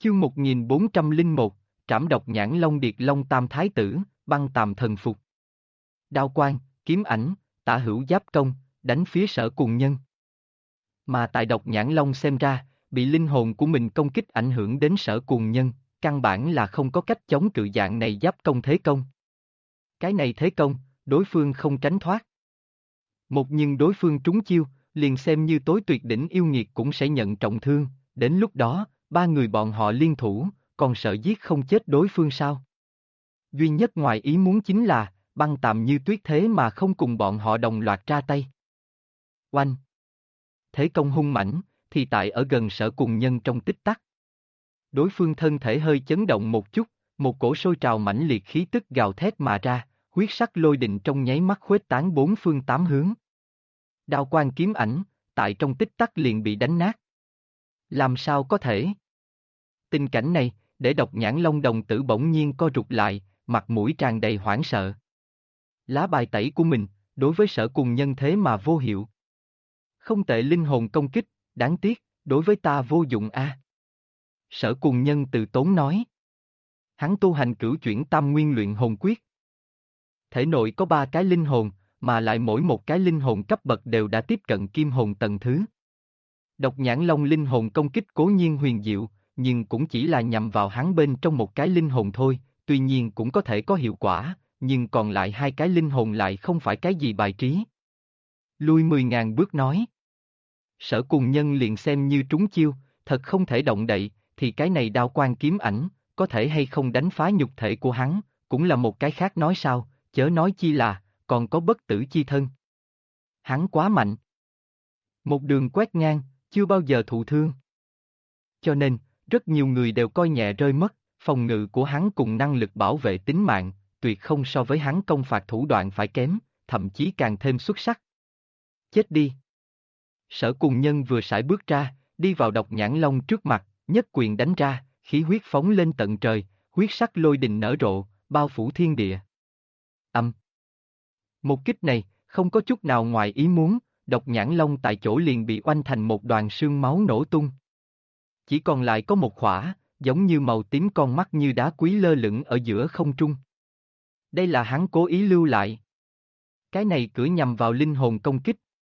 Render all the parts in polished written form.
Chương 1401, Trảm độc nhãn long điệt long tam thái tử, băng tàm thần phục. Đao quang, kiếm ảnh, tả hữu giáp công, đánh phía Sở Cùng Nhân. Mà tại độc nhãn long xem ra, bị linh hồn của mình công kích ảnh hưởng đến Sở Cùng Nhân, căn bản là không có cách chống cự dạng này giáp công thế công. Cái này thế công, đối phương không tránh thoát. Một nhưng đối phương trúng chiêu, liền xem như tối tuyệt đỉnh yêu nghiệt cũng sẽ nhận trọng thương, đến lúc đó, ba người bọn họ liên thủ, còn sợ giết không chết đối phương sao? Duy nhất ngoài ý muốn chính là, băng tàm như tuyết thế mà không cùng bọn họ đồng loạt ra tay. Oanh! Thế công hung mãnh, thì tại ở gần Sở Cùng Nhân trong tích tắc. Đối phương thân thể hơi chấn động một chút, một cổ sôi trào mãnh liệt khí tức gào thét mà ra, huyết sắc lôi đình trong nháy mắt khuếch tán bốn phương tám hướng. Đao quang kiếm ảnh, tại trong tích tắc liền bị đánh nát. Làm sao có thể? Tình cảnh này, để độc nhãn long đồng tử bỗng nhiên co rụt lại, mặt mũi tràn đầy hoảng sợ. Lá bài tẩy của mình, đối với Sở Cùng Nhân thế mà vô hiệu. Không tệ linh hồn công kích, đáng tiếc, đối với ta vô dụng a. Sở Cùng Nhân từ tốn nói. Hắn tu hành cửu chuyển tam nguyên luyện hồn quyết. Thể nội có 3 cái linh hồn, mà lại mỗi một cái linh hồn cấp bậc đều đã tiếp cận kim hồn tầng thứ. Độc nhãn long linh hồn công kích cố nhiên huyền diệu, nhưng cũng chỉ là nhằm vào hắn bên trong một cái linh hồn thôi, tuy nhiên cũng có thể có hiệu quả, nhưng còn lại 2 cái linh hồn lại không phải cái gì bài trí. Lui 10.000 bước nói. Sở Cùng Nhân liền xem như trúng chiêu, thật không thể động đậy, thì cái này đao quang kiếm ảnh, có thể hay không đánh phá nhục thể của hắn, cũng là một cái khác nói sao, chớ nói chi là, còn có bất tử chi thân. Hắn quá mạnh. Một đường quét ngang, chưa bao giờ thụ thương. Cho nên, rất nhiều người đều coi nhẹ rơi mất, phòng ngự của hắn cùng năng lực bảo vệ tính mạng, tuyệt không so với hắn công phạt thủ đoạn phải kém, thậm chí càng thêm xuất sắc. Chết đi! Sở Cùng Nhân vừa sải bước ra, đi vào độc nhãn long trước mặt, nhất quyền đánh ra, khí huyết phóng lên tận trời, huyết sắc lôi đình nở rộ, bao phủ thiên địa. Âm! Một kích này, không có chút nào ngoài ý muốn, độc nhãn long tại chỗ liền bị oanh thành một đoàn sương máu nổ tung. Chỉ còn lại có một khỏa, giống như màu tím con mắt như đá quý lơ lửng ở giữa không trung. Đây là hắn cố ý lưu lại. Cái này cửa nhằm vào linh hồn công kích.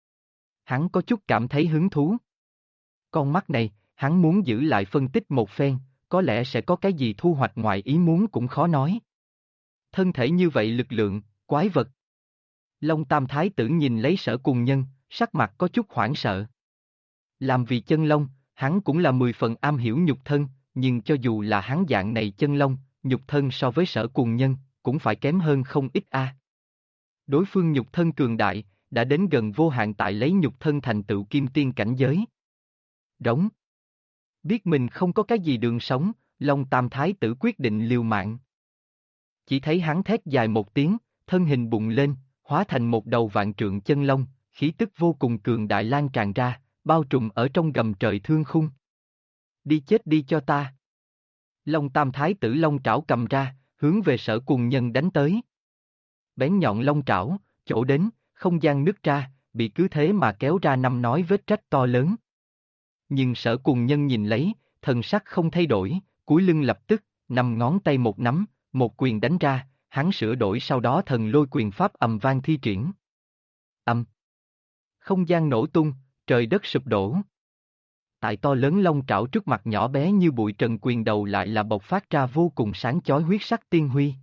Hắn có chút cảm thấy hứng thú. Con mắt này, hắn muốn giữ lại phân tích một phen, có lẽ sẽ có cái gì thu hoạch ngoài ý muốn cũng khó nói. Thân thể như vậy lực lượng, quái vật. Long Tam Thái tử nhìn lấy Sở Cùng Nhân, sắc mặt có chút hoảng sợ. Làm vì chân long, hắn cũng là 10 phần am hiểu nhục thân, nhưng cho dù là hắn dạng này chân long, nhục thân so với Sở Cùng Nhân, cũng phải kém hơn không ít a. Đối phương nhục thân cường đại, đã đến gần vô hạn tại lấy nhục thân thành tựu kim tiên cảnh giới. Rống. Biết mình không có cái gì đường sống, Long Tam Thái tử quyết định liều mạng. Chỉ thấy hắn thét dài một tiếng, thân hình bùng lên, hóa thành một đầu vạn trượng chân long, khí tức vô cùng cường đại lan tràn ra, bao trùm ở trong gầm trời thương khung. Đi chết đi cho ta. Long Tam Thái tử long trảo cầm ra, hướng về Sở Cùng Nhân đánh tới. Bén nhọn long trảo, chỗ đến, không gian nứt ra, bị cứ thế mà kéo ra 5 nói vết rách to lớn. Nhưng Sở Cùng Nhân nhìn lấy, thần sắc không thay đổi, cúi lưng lập tức, 5 ngón tay một nắm, một quyền đánh ra, hắn sửa đổi sau đó thần lôi quyền pháp ầm vang thi triển. Âm. Không gian nổ tung, trời đất sụp đổ. Tại to lớn long trảo trước mặt nhỏ bé như bụi trần quyền đầu lại là bộc phát ra vô cùng sáng chói huyết sắc tiên huy.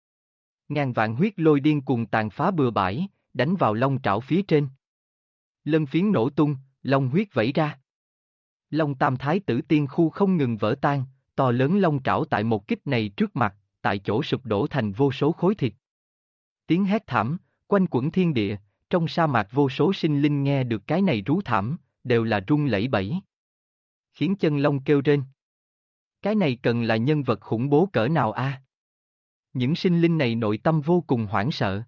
Ngàn vạn huyết lôi điên cuồng tàn phá bừa bãi, đánh vào long trảo phía trên. Lân phiến nổ tung, long huyết vẩy ra. Long Tam Thái tử tiên khu không ngừng vỡ tan, to lớn long trảo tại một kích này trước mặt, tại chỗ sụp đổ thành vô số khối thịt. Tiếng hét thảm, quanh quẩn thiên địa, trong sa mạc vô số sinh linh nghe được cái này rú thảm, đều là run lẩy bẩy. Khiến chân long kêu rên. Cái này cần là nhân vật khủng bố cỡ nào a? Những sinh linh này nội tâm vô cùng hoảng sợ.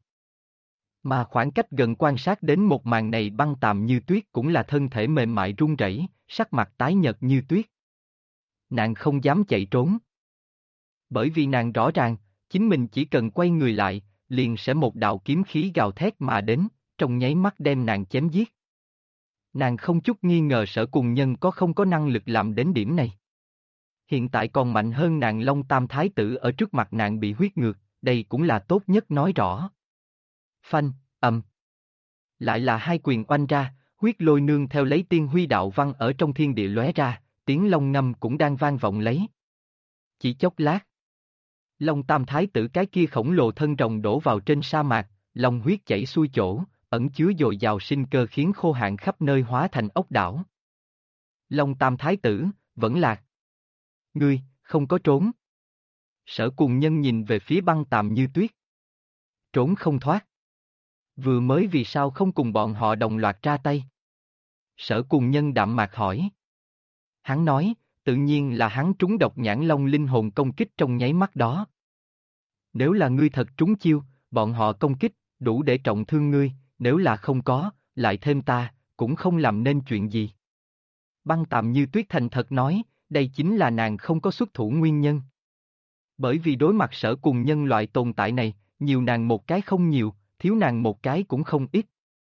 Mà khoảng cách gần quan sát đến một màn này băng tàm như tuyết cũng là thân thể mềm mại run rẩy, sắc mặt tái nhợt như tuyết. Nàng không dám chạy trốn. Bởi vì nàng rõ ràng, chính mình chỉ cần quay người lại, liền sẽ một đạo kiếm khí gào thét mà đến, trong nháy mắt đem nàng chém giết. Nàng không chút nghi ngờ Sở Cùng Nhân không có năng lực làm đến điểm này. Hiện tại còn mạnh hơn nàng Long Tam Thái tử ở trước mặt nàng bị huyết ngược, đây cũng là tốt nhất nói rõ. Phanh, ầm. Lại là hai quyền oanh ra, huyết lôi nương theo lấy tiên huy đạo văn ở trong thiên địa lóe ra, tiếng long ngâm cũng đang vang vọng lấy. Chỉ chốc lát. Long Tam Thái tử cái kia khổng lồ thân rồng đổ vào trên sa mạc, long huyết chảy xuôi chỗ, ẩn chứa dồi dào sinh cơ khiến khô hạn khắp nơi hóa thành ốc đảo. Long Tam Thái tử, vẫn lạc. Ngươi, không có trốn. Sở Cùng Nhân nhìn về phía Băng Tàm Như Tuyết. Trốn không thoát. Vừa mới vì sao không cùng bọn họ đồng loạt ra tay? Sở Cùng Nhân đạm mạc hỏi. Hắn nói, tự nhiên là hắn trúng độc nhãn long linh hồn công kích trong nháy mắt đó. Nếu là ngươi thật trúng chiêu, bọn họ công kích, đủ để trọng thương ngươi, nếu là không có, lại thêm ta, cũng không làm nên chuyện gì. Băng Tàm Như Tuyết thành thật nói, đây chính là nàng không có xuất thủ nguyên nhân. Bởi vì đối mặt Sở Cùng Nhân loại tồn tại này, nhiều nàng một cái không nhiều, thiếu nàng một cái cũng không ít.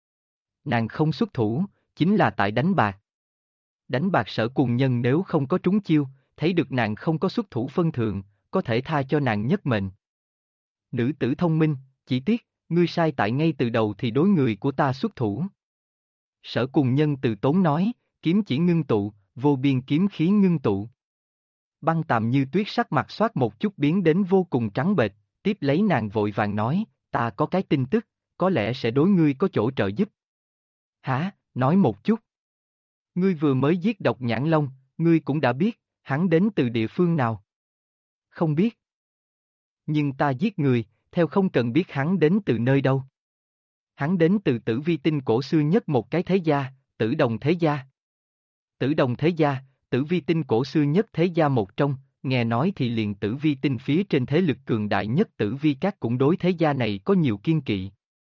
Nàng không xuất thủ, chính là tại đánh bạc. Đánh bạc Sở Cùng Nhân nếu không có trúng chiêu, thấy được nàng không có xuất thủ phân thượng, có thể tha cho nàng nhất mệnh. Nữ tử thông minh, chỉ tiếc, ngươi sai tại ngay từ đầu thì đối người của ta xuất thủ. Sở Cùng Nhân từ tốn nói, kiếm chỉ ngưng tụ, vô biên kiếm khí ngưng tụ. Băng Tàm Như Tuyết sắc mặt xoát một chút biến đến vô cùng trắng bệch, tiếp lấy nàng vội vàng nói, ta có cái tin tức, có lẽ sẽ đối ngươi có chỗ trợ giúp. Hả, nói một chút. Ngươi vừa mới giết độc nhãn long, ngươi cũng đã biết, hắn đến từ địa phương nào? Không biết. Nhưng ta giết người, theo không cần biết hắn đến từ nơi đâu. Hắn đến từ Tử Vi Tinh cổ xưa nhất một cái thế gia, Tử Đồng thế gia. Tử Đồng thế gia, Tử Vi Tinh cổ xưa nhất thế gia một trong, nghe nói thì liền Tử Vi Tinh phía trên thế lực cường đại nhất Tử Vi Các cũng đối thế gia này có nhiều kiên kỵ.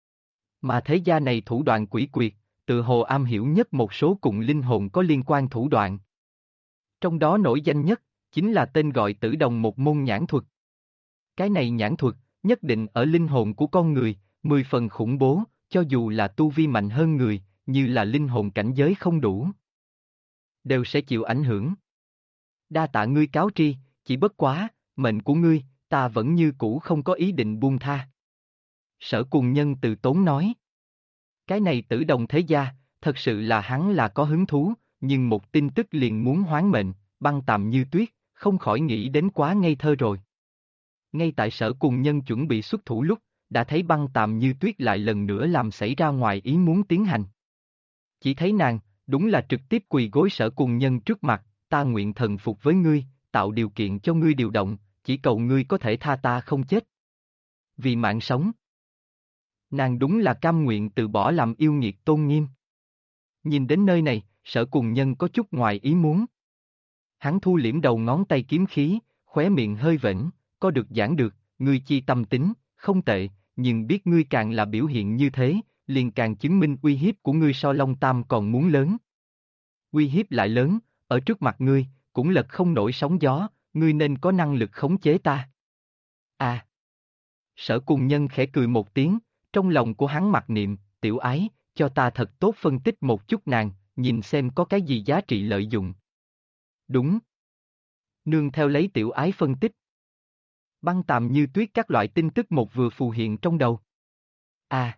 Mà thế gia này thủ đoạn quỷ quyệt, tự hồ am hiểu nhất một số cùng linh hồn có liên quan thủ đoạn. Trong đó nổi danh nhất, chính là tên gọi Tử Đồng một môn nhãn thuật. Cái này nhãn thuật, nhất định ở linh hồn của con người, 10 phần khủng bố, cho dù là tu vi mạnh hơn người, như là linh hồn cảnh giới không đủ, đều sẽ chịu ảnh hưởng. Đa tạ ngươi cáo tri, chỉ bất quá, mệnh của ngươi, ta vẫn như cũ không có ý định buông tha. Sở Cùng Nhân từ tốn nói. Cái này Tử Đồng thế gia, thật sự là hắn là có hứng thú, nhưng một tin tức liền muốn hoán mệnh, Băng Tàm Như Tuyết, không khỏi nghĩ đến quá ngây thơ rồi. Ngay tại Sở Cùng Nhân chuẩn bị xuất thủ lúc, đã thấy Băng Tàm Như Tuyết lại lần nữa làm xảy ra ngoài ý muốn tiến hành. Chỉ thấy nàng, đúng là trực tiếp quỳ gối Sở Cùng Nhân trước mặt, ta nguyện thần phục với ngươi, tạo điều kiện cho ngươi điều động, chỉ cầu ngươi có thể tha ta không chết. Vì mạng sống. Nàng đúng là cam nguyện từ bỏ làm yêu nghiệt tôn nghiêm. Nhìn đến nơi này, Sở Cùng Nhân có chút ngoài ý muốn. Hắn thu liễm đầu ngón tay kiếm khí, khóe miệng hơi vểnh, có được giảng được, ngươi chi tâm tính, không tệ, nhưng biết ngươi càng là biểu hiện như thế, liền càng chứng minh uy hiếp của ngươi so Long Tam còn muốn lớn. Uy hiếp lại lớn, ở trước mặt ngươi, cũng lật không nổi sóng gió, ngươi nên có năng lực khống chế ta. À! Sở Cùng Nhân khẽ cười một tiếng, trong lòng của hắn mặc niệm, tiểu ái, cho ta thật tốt phân tích một chút nàng, nhìn xem có cái gì giá trị lợi dụng. Đúng. Nương theo lấy tiểu ái phân tích. Băng Tàm Như Tuyết các loại tin tức một vừa phù hiện trong đầu. À.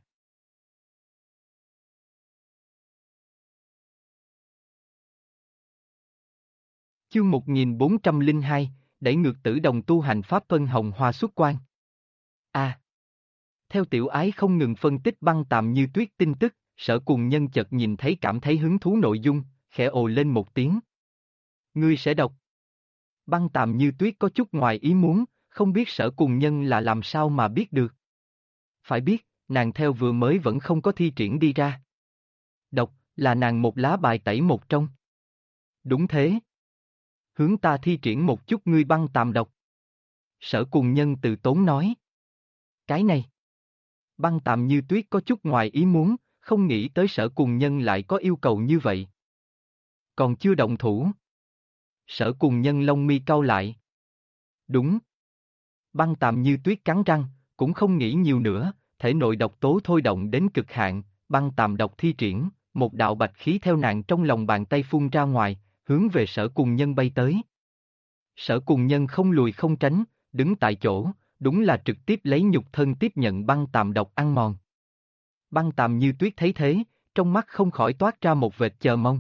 Chương 1402, đẩy ngược Tử Đồng tu hành pháp phân hồng hoa xuất quan. À. Theo tiểu ái không ngừng phân tích Băng Tàm Như Tuyết tin tức, Sở Cùng Nhân chợt nhìn thấy cảm thấy hứng thú nội dung, khẽ ồ lên một tiếng. Ngươi sẽ đọc. Băng Tàm Như Tuyết có chút ngoài ý muốn, không biết Sở Cùng Nhân là làm sao mà biết được. Phải biết, nàng theo vừa mới vẫn không có thi triển đi ra. Đọc, là nàng một lá bài tẩy một trong. Đúng thế. Hướng ta thi triển một chút ngươi Băng Tàm đọc. Sở Cùng Nhân từ tốn nói. Cái này. Băng Tàm Như Tuyết có chút ngoài ý muốn, không nghĩ tới Sở Cùng Nhân lại có yêu cầu như vậy. Còn chưa động thủ. Sở Cùng Nhân lông mi cau lại. Đúng. Băng Tàm Như Tuyết cắn răng, cũng không nghĩ nhiều nữa, thể nội độc tố thôi động đến cực hạn, Băng Tàm độc thi triển, một đạo bạch khí theo nàng trong lòng bàn tay phun ra ngoài, hướng về Sở Cùng Nhân bay tới. Sở Cùng Nhân không lùi không tránh, đứng tại chỗ, đúng là trực tiếp lấy nhục thân tiếp nhận băng tàm độc ăn mòn. Băng Tàm Như Tuyết thấy thế, trong mắt không khỏi toát ra một vệt chờ mong.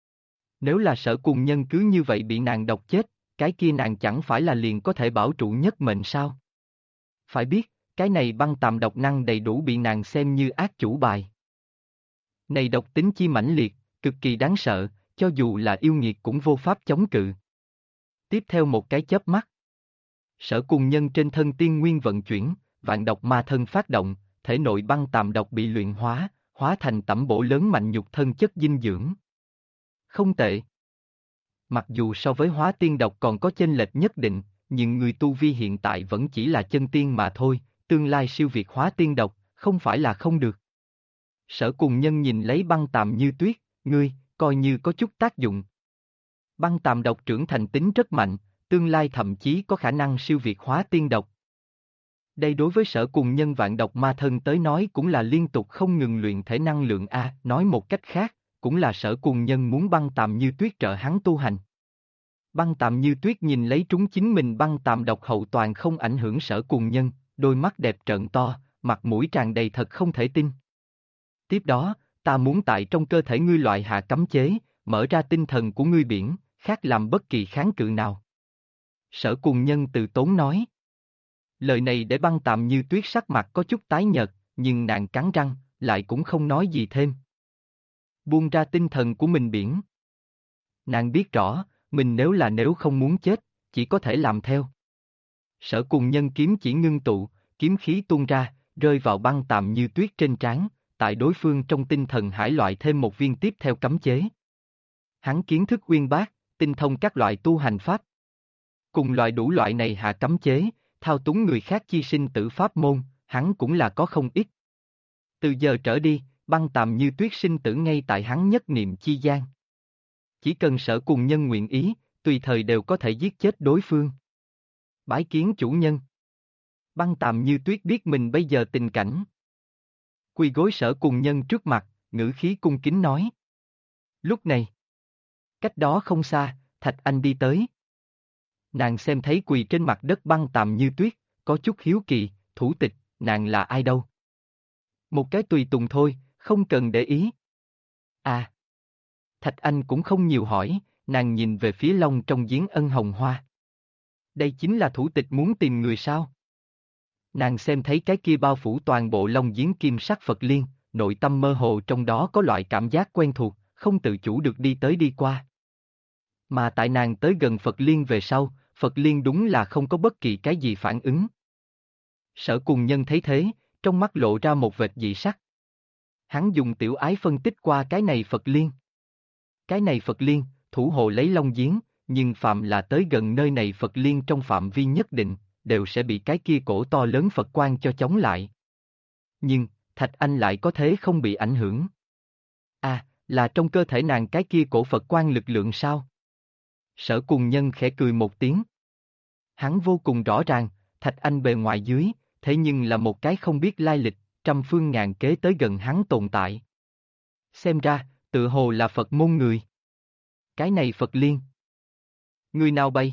Nếu là Sở Cùng Nhân cứ như vậy bị nàng độc chết, cái kia nàng chẳng phải là liền có thể bảo trụ nhất mệnh sao? Phải biết, cái này băng tàm độc năng đầy đủ bị nàng xem như ác chủ bài. Này độc tính chi mãnh liệt, cực kỳ đáng sợ, cho dù là yêu nghiệt cũng vô pháp chống cự. Tiếp theo một cái chớp mắt, Sở Cùng Nhân trên thân tiên nguyên vận chuyển, vạn độc ma thân phát động, thể nội băng tàm độc bị luyện hóa, hóa thành tẩm bổ lớn mạnh nhục thân chất dinh dưỡng. Không tệ. Mặc dù so với hóa tiên độc còn có chênh lệch nhất định, nhưng người tu vi hiện tại vẫn chỉ là chân tiên mà thôi, tương lai siêu việt hóa tiên độc, không phải là không được. Sở Cùng Nhân nhìn lấy băng tàm như tuyết, ngươi, coi như có chút tác dụng. Băng tàm độc trưởng thành tính rất mạnh, tương lai thậm chí có khả năng siêu việt hóa tiên độc. Đây đối với Sở Cùng Nhân vạn độc ma thân tới nói cũng là liên tục không ngừng luyện thể năng lượng A, nói một cách khác, cũng là Sở Cùng Nhân muốn băng tàm như tuyết trợ hắn tu hành. Băng tàm như tuyết nhìn lấy trúng chính mình băng tàm độc hậu toàn không ảnh hưởng Sở Cùng Nhân, đôi mắt đẹp trợn to, mặt mũi tràn đầy thật không thể tin. Tiếp đó, ta muốn tại trong cơ thể ngươi loại hạ cấm chế, mở ra tinh thần của ngươi biển, khác làm bất kỳ kháng cự nào. Sở Cùng Nhân từ tốn nói. Lời này để băng tàm như tuyết sắc mặt có chút tái nhợt, nhưng nàng cắn răng, lại cũng không nói gì thêm. Buông ra tinh thần của mình biển. Nàng biết rõ, mình nếu không muốn chết, chỉ có thể làm theo. Sở Cùng Nhân kiếm chỉ ngưng tụ, kiếm khí tuôn ra, rơi vào băng tàm như tuyết trên trán, tại đối phương trong tinh thần hải loại thêm một viên tiếp theo cấm chế. Hắn kiến thức uyên bác, tinh thông các loại tu hành pháp. Cùng loại đủ loại này hạ cấm chế, thao túng người khác chi sinh tử pháp môn, hắn cũng là có không ít. Từ giờ trở đi, băng tàm như tuyết sinh tử ngay tại hắn nhất niệm chi gian. Chỉ cần Sở Cùng Nhân nguyện ý, tùy thời đều có thể giết chết đối phương. Bái kiến chủ nhân. Băng tàm như tuyết biết mình bây giờ tình cảnh. Quỳ gối Sở Cùng Nhân trước mặt, ngữ khí cung kính nói. Lúc này, cách đó không xa, Thạch Anh đi tới. Nàng xem thấy quỳ trên mặt đất băng tàm như tuyết, có chút hiếu kỳ, thủ tịch, nàng là ai đâu? Một cái tùy tùng thôi, không cần để ý. À. Thạch Anh cũng không nhiều hỏi, nàng nhìn về phía Long trong giếng ân hồng hoa. Đây chính là thủ tịch muốn tìm người sao? Nàng xem thấy cái kia bao phủ toàn bộ Long giếng kim sắc Phật liên, nội tâm mơ hồ trong đó có loại cảm giác quen thuộc, không tự chủ được đi tới đi qua. Mà tại nàng tới gần Phật liên về sau, Phật liên đúng là không có bất kỳ cái gì phản ứng. Sở Cùng Nhân thấy thế, trong mắt lộ ra một vệt dị sắc. Hắn dùng tiểu ái phân tích qua cái này Phật liên. Cái này Phật liên, thủ hộ lấy Long giếng, nhưng phạm là tới gần nơi này Phật liên trong phạm vi nhất định, đều sẽ bị cái kia cổ to lớn Phật quang cho chống lại. Nhưng, Thạch Anh lại có thế không bị ảnh hưởng. À, là trong cơ thể nàng cái kia cổ Phật quang lực lượng sao? Sở Cùng Nhân khẽ cười một tiếng. Hắn vô cùng rõ ràng, Thạch Anh bề ngoài dưới, thế nhưng là một cái không biết lai lịch, trăm phương ngàn kế tới gần hắn tồn tại. Xem ra, tự hồ là Phật môn người. Cái này Phật liên. Người nào bay?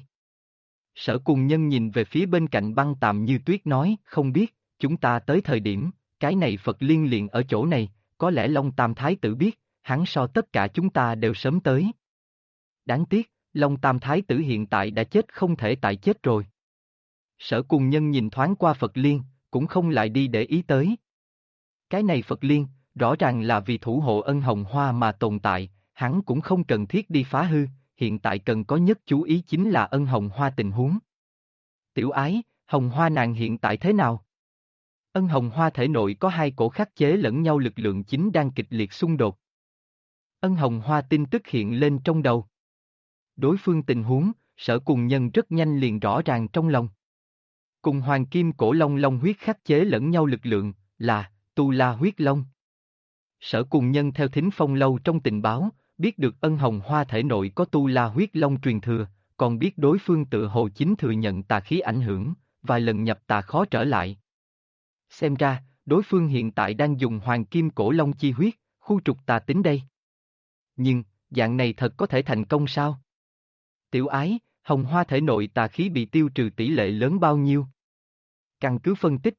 Sở Cùng Nhân nhìn về phía bên cạnh băng tàm như tuyết nói, không biết, chúng ta tới thời điểm, cái này Phật liên liền ở chỗ này, có lẽ Long Tam Thái tử biết, hắn so tất cả chúng ta đều sớm tới. Đáng tiếc, Long Tam Thái tử hiện tại đã chết không thể tại chết rồi. Sở Cùng Nhân nhìn thoáng qua Phật liên, cũng không lại đi để ý tới. Cái này Phật liên, rõ ràng là vì thủ hộ ân hồng hoa mà tồn tại, hắn cũng không cần thiết đi phá hư, hiện tại cần có nhất chú ý chính là ân hồng hoa tình huống. Tiểu ái, hồng hoa nàng hiện tại thế nào? Ân hồng hoa thể nội có hai cổ khắc chế lẫn nhau lực lượng chính đang kịch liệt xung đột. Ân hồng hoa tin tức hiện lên trong đầu. Đối phương tình huống, Sở Cùng Nhân rất nhanh liền rõ ràng trong lòng. Cùng hoàng kim cổ long long huyết khắc chế lẫn nhau lực lượng, là Tu La huyết long. Sở Cùng Nhân theo Thính Phong lâu trong tình báo, biết được ân hồng hoa thể nội có Tu La huyết long truyền thừa, còn biết đối phương tự hồ chính thừa nhận tà khí ảnh hưởng, vài lần nhập tà khó trở lại. Xem ra, đối phương hiện tại đang dùng hoàng kim cổ long chi huyết, khu trục tà tính đây. Nhưng, dạng này thật có thể thành công sao? Tiểu ái, Hồng hoa thể nội tà khí bị tiêu trừ tỷ lệ lớn bao nhiêu? Căn cứ phân tích.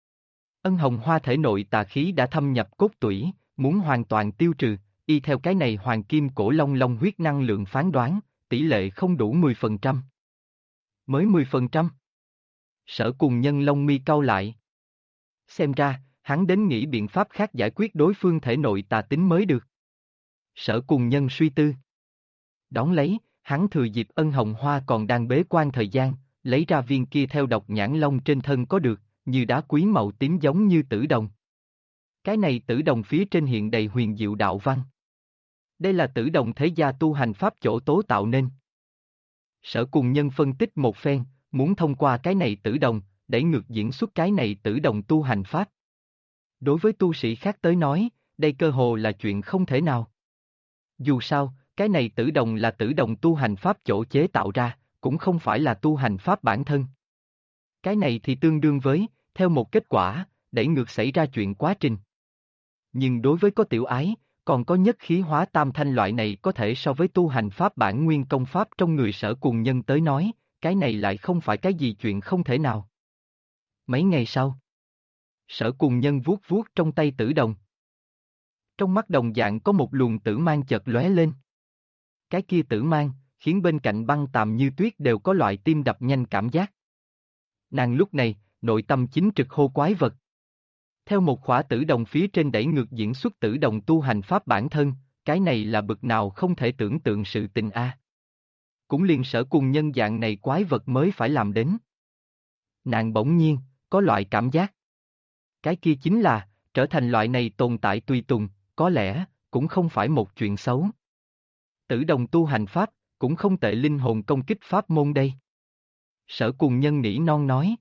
Ân hồng hoa thể nội tà khí đã thâm nhập cốt tủy, muốn hoàn toàn tiêu trừ, y theo cái này hoàng kim cổ long long huyết năng lượng phán đoán, tỷ lệ không đủ 10%. Mới 10%? Sở Cùng Nhân lông mi cau lại. Xem ra, hắn đến nghĩ biện pháp khác giải quyết đối phương thể nội tà tính mới được. Sở Cùng Nhân suy tư. Đón lấy, hắn thừa dịp Ân hồng hoa còn đang bế quan thời gian, lấy ra viên kia theo độc nhãn long trên thân có được, như đá quý màu tím giống như tử đồng. Cái này tử đồng phía trên hiện đầy huyền diệu đạo văn. Đây là tử đồng thế gia tu hành pháp chỗ tố tạo nên. Sở Cùng Nhân phân tích một phen, muốn thông qua cái này tử đồng, đẩy ngược diễn xuất cái này tử đồng tu hành pháp. Đối với tu sĩ khác tới nói, đây cơ hồ là chuyện không thể nào. Dù sao, cái này tử đồng là tử đồng tu hành pháp chỗ chế tạo ra, cũng không phải là tu hành pháp bản thân. Cái này thì tương đương với, theo một kết quả, đẩy ngược xảy ra chuyện quá trình. Nhưng đối với có tiểu ái, còn có nhất khí hóa tam thanh loại này có thể so với tu hành pháp bản nguyên công pháp trong người Sở Cùng Nhân tới nói, cái này lại không phải cái gì chuyện không thể nào. Mấy ngày sau, Sở Cùng Nhân vuốt vuốt trong tay tử đồng. Trong mắt đồng dạng có một luồng tử mang chợt lóe lên. Cái kia tử mang, khiến bên cạnh băng tàm như tuyết đều có loại tim đập nhanh cảm giác. Nàng lúc này, nội tâm chính trực hô quái vật. Theo một khỏa tử đồng phía trên đẩy ngược diễn xuất tử đồng tu hành pháp bản thân, cái này là bực nào không thể tưởng tượng sự tình a. Cũng liền Sở Cùng Nhân dạng này quái vật mới phải làm đến. Nàng bỗng nhiên, có loại cảm giác. Cái kia chính là, trở thành loại này tồn tại tùy tùng, có lẽ, cũng không phải một chuyện xấu. Tử đồng tu hành pháp, cũng không tệ linh hồn công kích pháp môn đây. Sở Cùng Nhân nỉ non nói.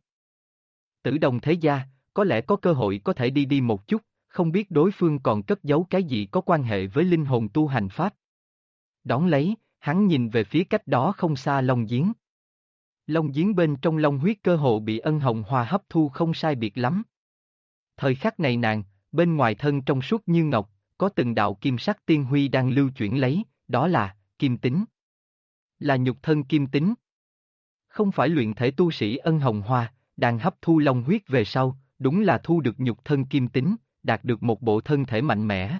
Tử đồng thế gia, có lẽ có cơ hội có thể đi đi một chút, không biết đối phương còn cất giấu cái gì có quan hệ với linh hồn tu hành pháp. Đón lấy, hắn nhìn về phía cách đó không xa Long Giếng. Long Giếng bên trong long huyết cơ hồ bị Ân hồng hoa hấp thu không sai biệt lắm. Thời khắc này nàng, bên ngoài thân trong suốt như ngọc, có từng đạo kim sắc tiên huy đang lưu chuyển lấy, đó là, kim tính. Là nhục thân kim tính. Không phải luyện thể tu sĩ Ân hồng hoa, đang hấp thu long huyết về sau, đúng là thu được nhục thân kim tính, đạt được một bộ thân thể mạnh mẽ.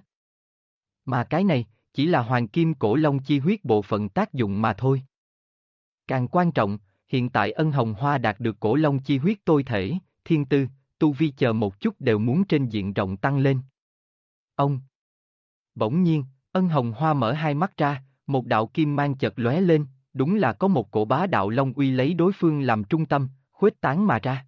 Mà cái này, chỉ là hoàng kim cổ long chi huyết bộ phận tác dụng mà thôi. Càng quan trọng, hiện tại Ân hồng hoa đạt được cổ long chi huyết tôi thể, thiên tư, tu vi chờ một chút đều muốn trên diện rộng tăng lên. Ông! Bỗng nhiên, Ân hồng hoa mở hai mắt ra, một đạo kim mang chợt lóe lên, đúng là có một cổ bá đạo long uy lấy đối phương làm trung tâm, khuếch tán mà ra.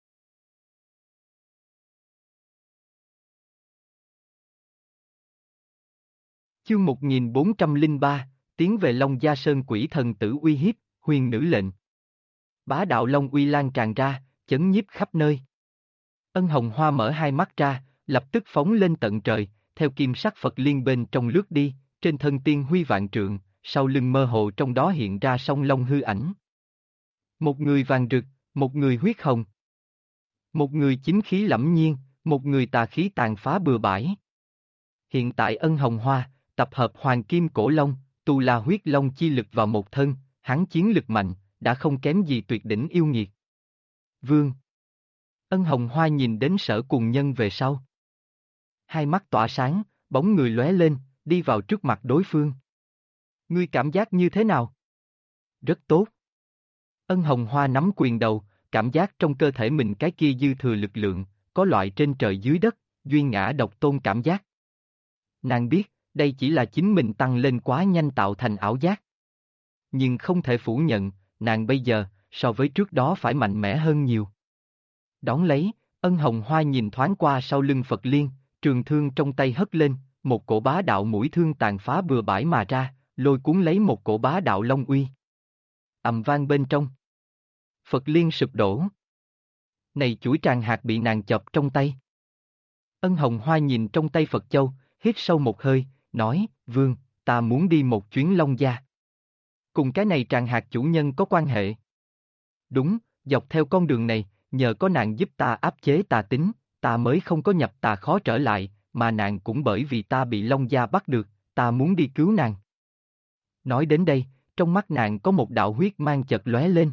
Chương 1403, tiến về Long Gia Sơn quỷ thần tử uy hiếp, huyền nữ lệnh. Bá đạo long uy lan tràn ra, chấn nhiếp khắp nơi. Ân hồng hoa mở hai mắt ra, lập tức phóng lên tận trời, theo kim sắc Phật liên bên trong lướt đi, trên thân tiên huy vạn trượng, sau lưng mơ hồ trong đó hiện ra song long hư ảnh. Một người vàng rực, một người huyết hồng. Một người chính khí lẫm nhiên, một người tà khí tàn phá bừa bãi. Hiện tại Ân hồng hoa, tập hợp hoàng kim cổ long, tu la huyết long chi lực vào một thân, hắn chiến lực mạnh, đã không kém gì tuyệt đỉnh yêu nghiệt. Vương. Ân hồng hoa nhìn đến Sở Cùng Nhân về sau. Hai mắt tỏa sáng, bóng người lóe lên, đi vào trước mặt đối phương. Ngươi cảm giác như thế nào? Rất tốt. Ân hồng hoa nắm quyền đầu, cảm giác trong cơ thể mình cái kia dư thừa lực lượng, có loại trên trời dưới đất, duyên ngã độc tôn cảm giác. Nàng biết, đây chỉ là chính mình tăng lên quá nhanh tạo thành ảo giác. Nhưng không thể phủ nhận, nàng bây giờ, so với trước đó phải mạnh mẽ hơn nhiều. Đón lấy, Ân hồng hoa nhìn thoáng qua sau lưng Phật Liên, trường thương trong tay hất lên, một cổ bá đạo mũi thương tàn phá bừa bãi mà ra, lôi cuốn lấy một cổ bá đạo long uy. Ầm vang bên trong. Phật Liên sụp đổ. Này chuỗi tràng hạt bị nàng chộp trong tay. Ân hồng hoa nhìn trong tay Phật Châu, hít sâu một hơi, nói, Vương, ta muốn đi một chuyến Long Gia. Cùng cái này tràng hạt chủ nhân có quan hệ. Đúng, dọc theo con đường này, nhờ có nàng giúp ta áp chế tà tính, ta mới không có nhập tà khó trở lại, mà nàng cũng bởi vì ta bị Long Gia bắt được, ta muốn đi cứu nàng. Nói đến đây, trong mắt nàng có một đạo huyết mang chợt lóe lên.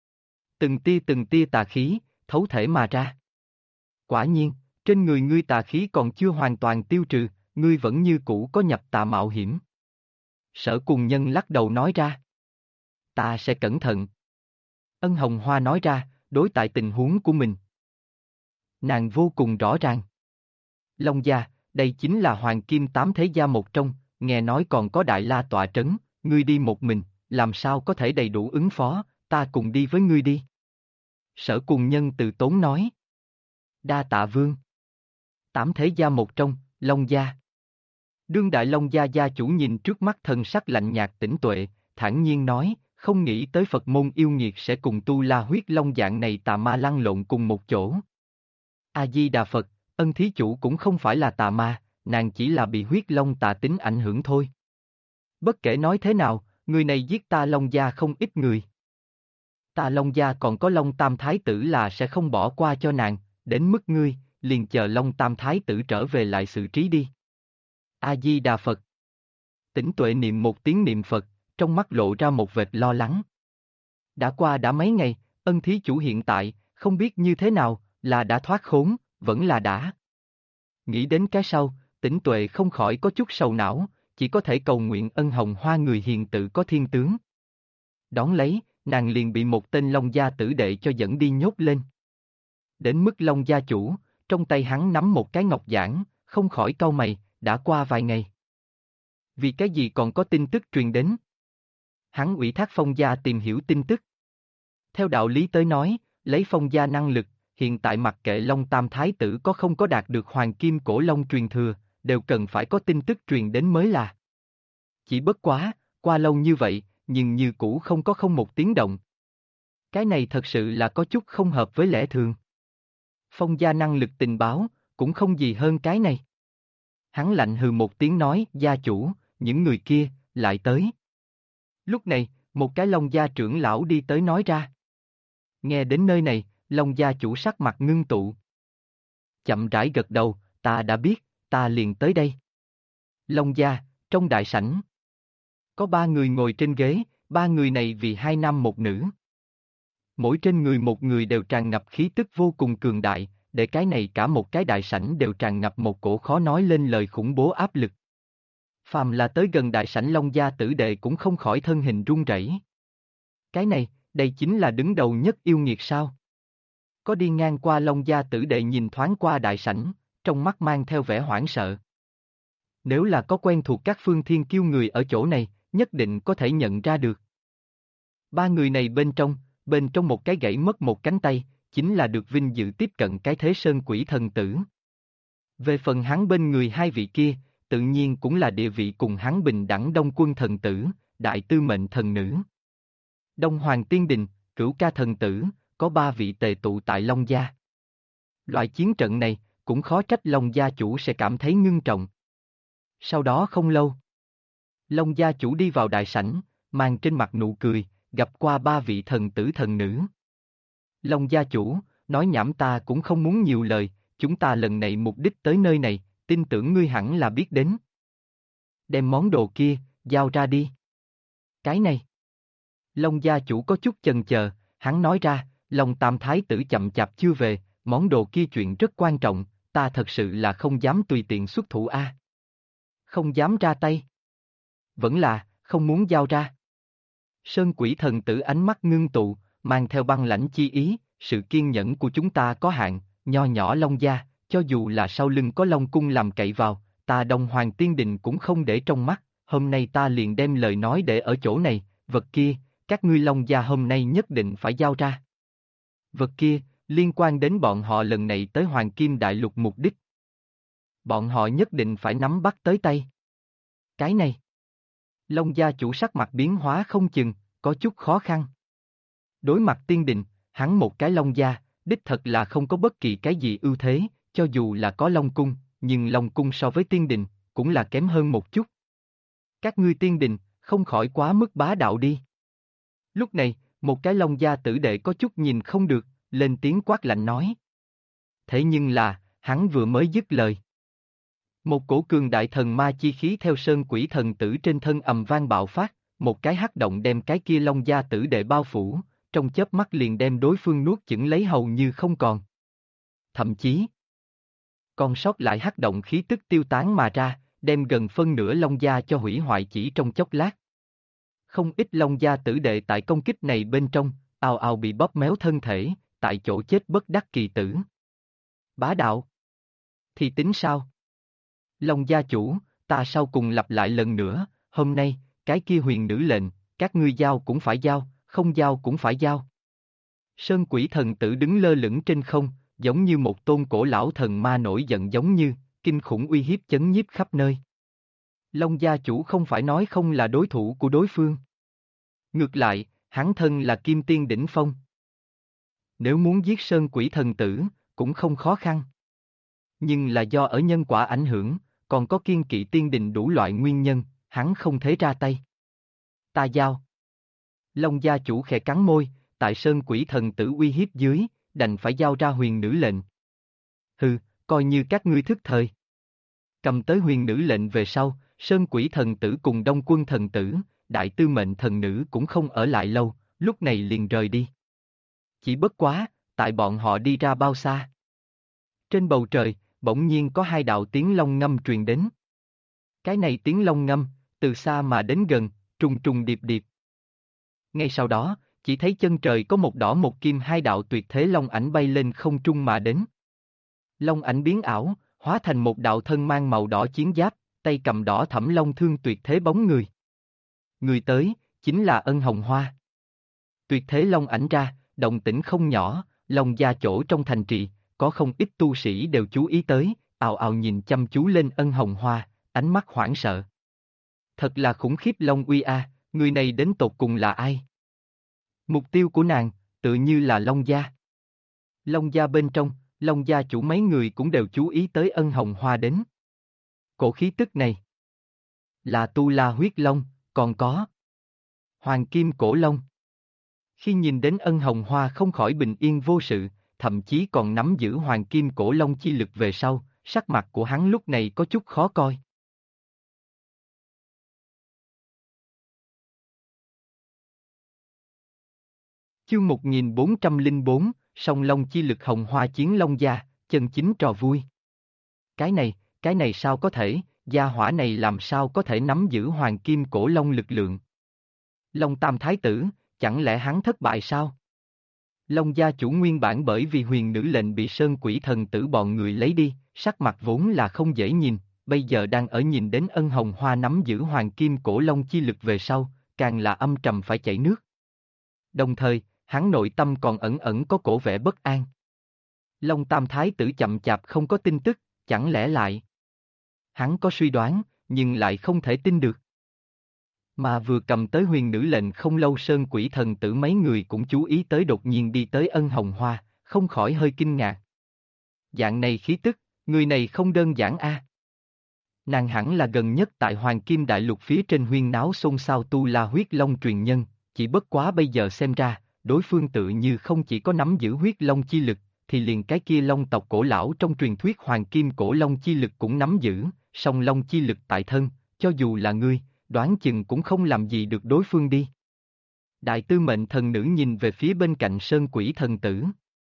Từng tia tà khí, thấu thể mà ra. Quả nhiên, trên người ngươi tà khí còn chưa hoàn toàn tiêu trừ, ngươi vẫn như cũ có nhập tà mạo hiểm. Sở Cùng Nhân lắc đầu nói ra. Ta sẽ cẩn thận. Ân Hồng Hoa nói ra, đối tại tình huống của mình. Nàng vô cùng rõ ràng. Long gia, đây chính là Hoàng Kim Tám Thế Gia một trong, nghe nói còn có Đại La tọa trấn, ngươi đi một mình, làm sao có thể đầy đủ ứng phó, ta cùng đi với ngươi đi. Sở Cùng Nhân từ tốn nói. Đa tạ vương. Tám Thế Gia một trong, Long gia. Đương Đại Long gia gia chủ nhìn trước mắt thần sắc lạnh nhạt tĩnh tuệ, thản nhiên nói, không nghĩ tới Phật môn yêu nghiệt sẽ cùng tu la huyết long dạng này tà ma lăn lộn cùng một chỗ. A-di-đà Phật, Ân thí chủ cũng không phải là tà ma, nàng chỉ là bị huyết long tà tính ảnh hưởng thôi. Bất kể nói thế nào, người này giết ta Long gia không ít người. Ta Long gia còn có Long Tam Thái tử là sẽ không bỏ qua cho nàng, đến mức ngươi, liền chờ Long Tam Thái tử trở về lại xử trí đi. A-di-đà Phật. Tĩnh tuệ niệm một tiếng niệm Phật, trong mắt lộ ra một vệt lo lắng. Đã mấy ngày, Ân thí chủ hiện tại, không biết như thế nào, là đã thoát khốn, vẫn là đã. Nghĩ đến cái sau, Tĩnh tuệ không khỏi có chút sầu não, chỉ có thể cầu nguyện Ân Hồng Hoa người hiền tự có thiên tướng. Đón lấy, nàng liền bị một tên Long gia tử đệ cho dẫn đi nhốt lên. Đến mức Long gia chủ, trong tay hắn nắm một cái ngọc giản, không khỏi cau mày, đã qua vài ngày. Vì cái gì còn có tin tức truyền đến? Hắn ủy thác Phong gia tìm hiểu tin tức. Theo đạo lý tới nói, lấy Phong gia năng lực, hiện tại mặc kệ Long Tam Thái tử có không có đạt được Hoàng Kim Cổ Long truyền thừa, đều cần phải có tin tức truyền đến mới là. Chỉ bất quá, qua lâu như vậy, nhưng như cũ không có một tiếng động. Cái này thật sự là có chút không hợp với lẽ thường. Phong gia năng lực tình báo, cũng không gì hơn cái này. Hắn lạnh hừ một tiếng nói, gia chủ, những người kia, lại tới. Lúc này, một cái Long gia trưởng lão đi tới nói ra. Nghe đến nơi này, Long gia chủ sắc mặt ngưng tụ. Chậm rãi gật đầu, ta đã biết, ta liền tới đây. Long gia, trong đại sảnh. Có 3 người ngồi trên ghế, 3 người này vì 2 nam một nữ. Mỗi trên người một người đều tràn ngập khí tức vô cùng cường đại, để cái này cả một cái đại sảnh đều tràn ngập một cổ khó nói lên lời khủng bố áp lực. Phàm là tới gần đại sảnh Long gia tử đệ cũng không khỏi thân hình run rẩy. Cái này, đây chính là đứng đầu nhất yêu nghiệt sao? Có đi ngang qua Long gia tử đệ nhìn thoáng qua đại sảnh, trong mắt mang theo vẻ hoảng sợ. Nếu là có quen thuộc các phương thiên kiêu người ở chỗ này, nhất định có thể nhận ra được. 3 người này bên trong một cái gãy mất một cánh tay, chính là được vinh dự tiếp cận cái thế sơn quỷ thần tử. Về phần hắn bên người 2 vị kia, tự nhiên cũng là địa vị cùng hắn bình đẳng Đông Quân thần tử, Đại Tư Mệnh thần nữ. Đông Hoàng Tiên Đình, Cửu Ca thần tử, có 3 vị tề tụ tại Long gia. Loại chiến trận này, cũng khó trách Long gia chủ sẽ cảm thấy ngưng trọng. Sau đó không lâu, Long gia chủ đi vào đại sảnh, mang trên mặt nụ cười, gặp qua 3 vị thần tử thần nữ. Long gia chủ, nói nhảm ta cũng không muốn nhiều lời, chúng ta lần này mục đích tới nơi này, tin tưởng ngươi hẳn là biết đến. Đem món đồ kia, giao ra đi. Cái này. Long gia chủ có chút chần chờ, hắn nói ra, Long Tam Thái tử chậm chạp chưa về, món đồ kia chuyện rất quan trọng, ta thật sự là không dám tùy tiện xuất thủ a. Không dám ra tay. Vẫn là, không muốn giao ra. Sơn quỷ thần tử ánh mắt ngưng tụ, mang theo băng lãnh chi ý, sự kiên nhẫn của chúng ta có hạn, nho nhỏ Long gia, cho dù là sau lưng có Long cung làm cậy vào, ta Đông Hoàng Tiên Đình cũng không để trong mắt, hôm nay ta liền đem lời nói để ở chỗ này, vật kia, các ngươi Long gia hôm nay nhất định phải giao ra. Vật kia, liên quan đến bọn họ lần này tới Hoàng Kim Đại Lục mục đích. Bọn họ nhất định phải nắm bắt tới tay. Cái này. Long gia chủ sắc mặt biến hóa không chừng, có chút khó khăn. Đối mặt Tiên Đình, hắn một cái Long gia, đích thật là không có bất kỳ cái gì ưu thế, cho dù là có Long cung, nhưng Long cung so với Tiên Đình, cũng là kém hơn một chút. Các ngươi Tiên Đình, không khỏi quá mức bá đạo đi. Lúc này, một cái Long gia tử đệ có chút nhìn không được, lên tiếng quát lạnh nói. Thế nhưng là, hắn vừa mới dứt lời. Một cổ cường đại thần ma chi khí theo sơn quỷ thần tử trên thân ầm vang bạo phát, một cái hắc động đem cái kia Long gia tử đệ bao phủ, trong chớp mắt liền đem đối phương nuốt chửng lấy hầu như không còn. Thậm chí, còn sót lại hắc động khí tức tiêu tán mà ra, đem gần phân nửa Long gia cho hủy hoại chỉ trong chốc lát. Không ít Long gia tử đệ tại công kích này bên trong, ào ào bị bóp méo thân thể, tại chỗ chết bất đắc kỳ tử. Bá đạo. Thì tính sao? Long gia chủ, ta sau cùng lặp lại lần nữa, hôm nay, cái kia huyền nữ lệnh, các ngươi giao cũng phải giao, không giao cũng phải giao. Sơn quỷ thần tử đứng lơ lửng trên không, giống như một tôn cổ lão thần ma nổi giận giống như, kinh khủng uy hiếp chấn nhiếp khắp nơi. Long gia chủ không phải nói không là đối thủ của đối phương. Ngược lại, hắn thân là kim tiên đỉnh phong. Nếu muốn giết Sơn quỷ thần tử, cũng không khó khăn. Nhưng là do ở nhân quả ảnh hưởng, còn có kiên kỵ tiên đình đủ loại nguyên nhân, hắn không thể ra tay. Ta giao. Long gia chủ khẽ cắn môi, tại Sơn quỷ thần tử uy hiếp dưới, đành phải giao ra huyền nữ lệnh. Hừ, coi như các ngươi thức thời. Cầm tới huyền nữ lệnh về sau, Sơn quỷ thần tử cùng Đông quân thần tử, đại tư mệnh thần nữ cũng không ở lại lâu, lúc này liền rời đi. Chỉ bất quá, tại bọn họ đi ra bao xa. Trên bầu trời, bỗng nhiên có hai đạo tiếng long ngâm truyền đến. Cái này tiếng long ngâm, từ xa mà đến gần, trùng trùng điệp điệp. Ngay sau đó, chỉ thấy chân trời có một đỏ một kim hai đạo tuyệt thế long ảnh bay lên không trung mà đến. Long ảnh biến ảo, hóa thành một đạo thân mang màu đỏ chiến giáp, tay cầm đỏ thẫm long thương tuyệt thế bóng người. Người tới, chính là Ân Hồng Hoa. Tuyệt thế long ảnh ra, động tĩnh không nhỏ, Long gia chỗ trong thành trì, có không ít tu sĩ đều chú ý tới, ào ào nhìn chăm chú lên Ân Hồng Hoa, ánh mắt hoảng sợ. Thật là khủng khiếp Long uy a, người này đến tột cùng là ai? Mục tiêu của nàng, tự như là Long gia. Long gia bên trong, Long gia chủ mấy người cũng đều chú ý tới Ân Hồng Hoa đến. Cổ khí tức này là Tu La huyết long, còn có Hoàng Kim Cổ Long. Khi nhìn đến Ân Hồng Hoa không khỏi bình yên vô sự, thậm chí còn nắm giữ Hoàng Kim Cổ Long chi lực về sau, sắc mặt của hắn lúc này có chút khó coi. Chương 1404, Song Long chi lực Hồng Hoa chiến Long gia, chân chính trò vui. Cái này sao có thể, gia hỏa này làm sao có thể nắm giữ Hoàng Kim Cổ Long lực lượng? Long Tam Thái tử, chẳng lẽ hắn thất bại sao? Long gia chủ nguyên bản bởi vì huyền nữ lệnh bị Sơn quỷ thần tử bọn người lấy đi, sắc mặt vốn là không dễ nhìn, bây giờ đang ở nhìn đến Ân Hồng Hoa nắm giữ Hoàng Kim Cổ Long chi lực về sau, càng là âm trầm phải chảy nước. Đồng thời, hắn nội tâm còn ẩn ẩn có cổ vẻ bất an. Long Tam Thái tử chậm chạp không có tin tức, chẳng lẽ lại? Hắn có suy đoán, nhưng lại không thể tin được. Mà vừa cầm tới huyền nữ lệnh không lâu Sơn quỷ thần tử mấy người cũng chú ý tới đột nhiên đi tới Ân Hồng Hoa, không khỏi hơi kinh ngạc. Dạng này khí tức, người này không đơn giản a. Nàng hẳn là gần nhất tại Hoàng Kim Đại Lục phía trên huyên náo xôn xao Tu La huyết long truyền nhân, chỉ bất quá bây giờ xem ra, đối phương tự như không chỉ có nắm giữ huyết long chi lực, thì liền cái kia long tộc cổ lão trong truyền thuyết Hoàng Kim Cổ Long chi lực cũng nắm giữ, song long chi lực tại thân, cho dù là ngươi, đoán chừng cũng không làm gì được đối phương đi. Đại tư mệnh thần nữ nhìn về phía bên cạnh Sơn quỷ thần tử.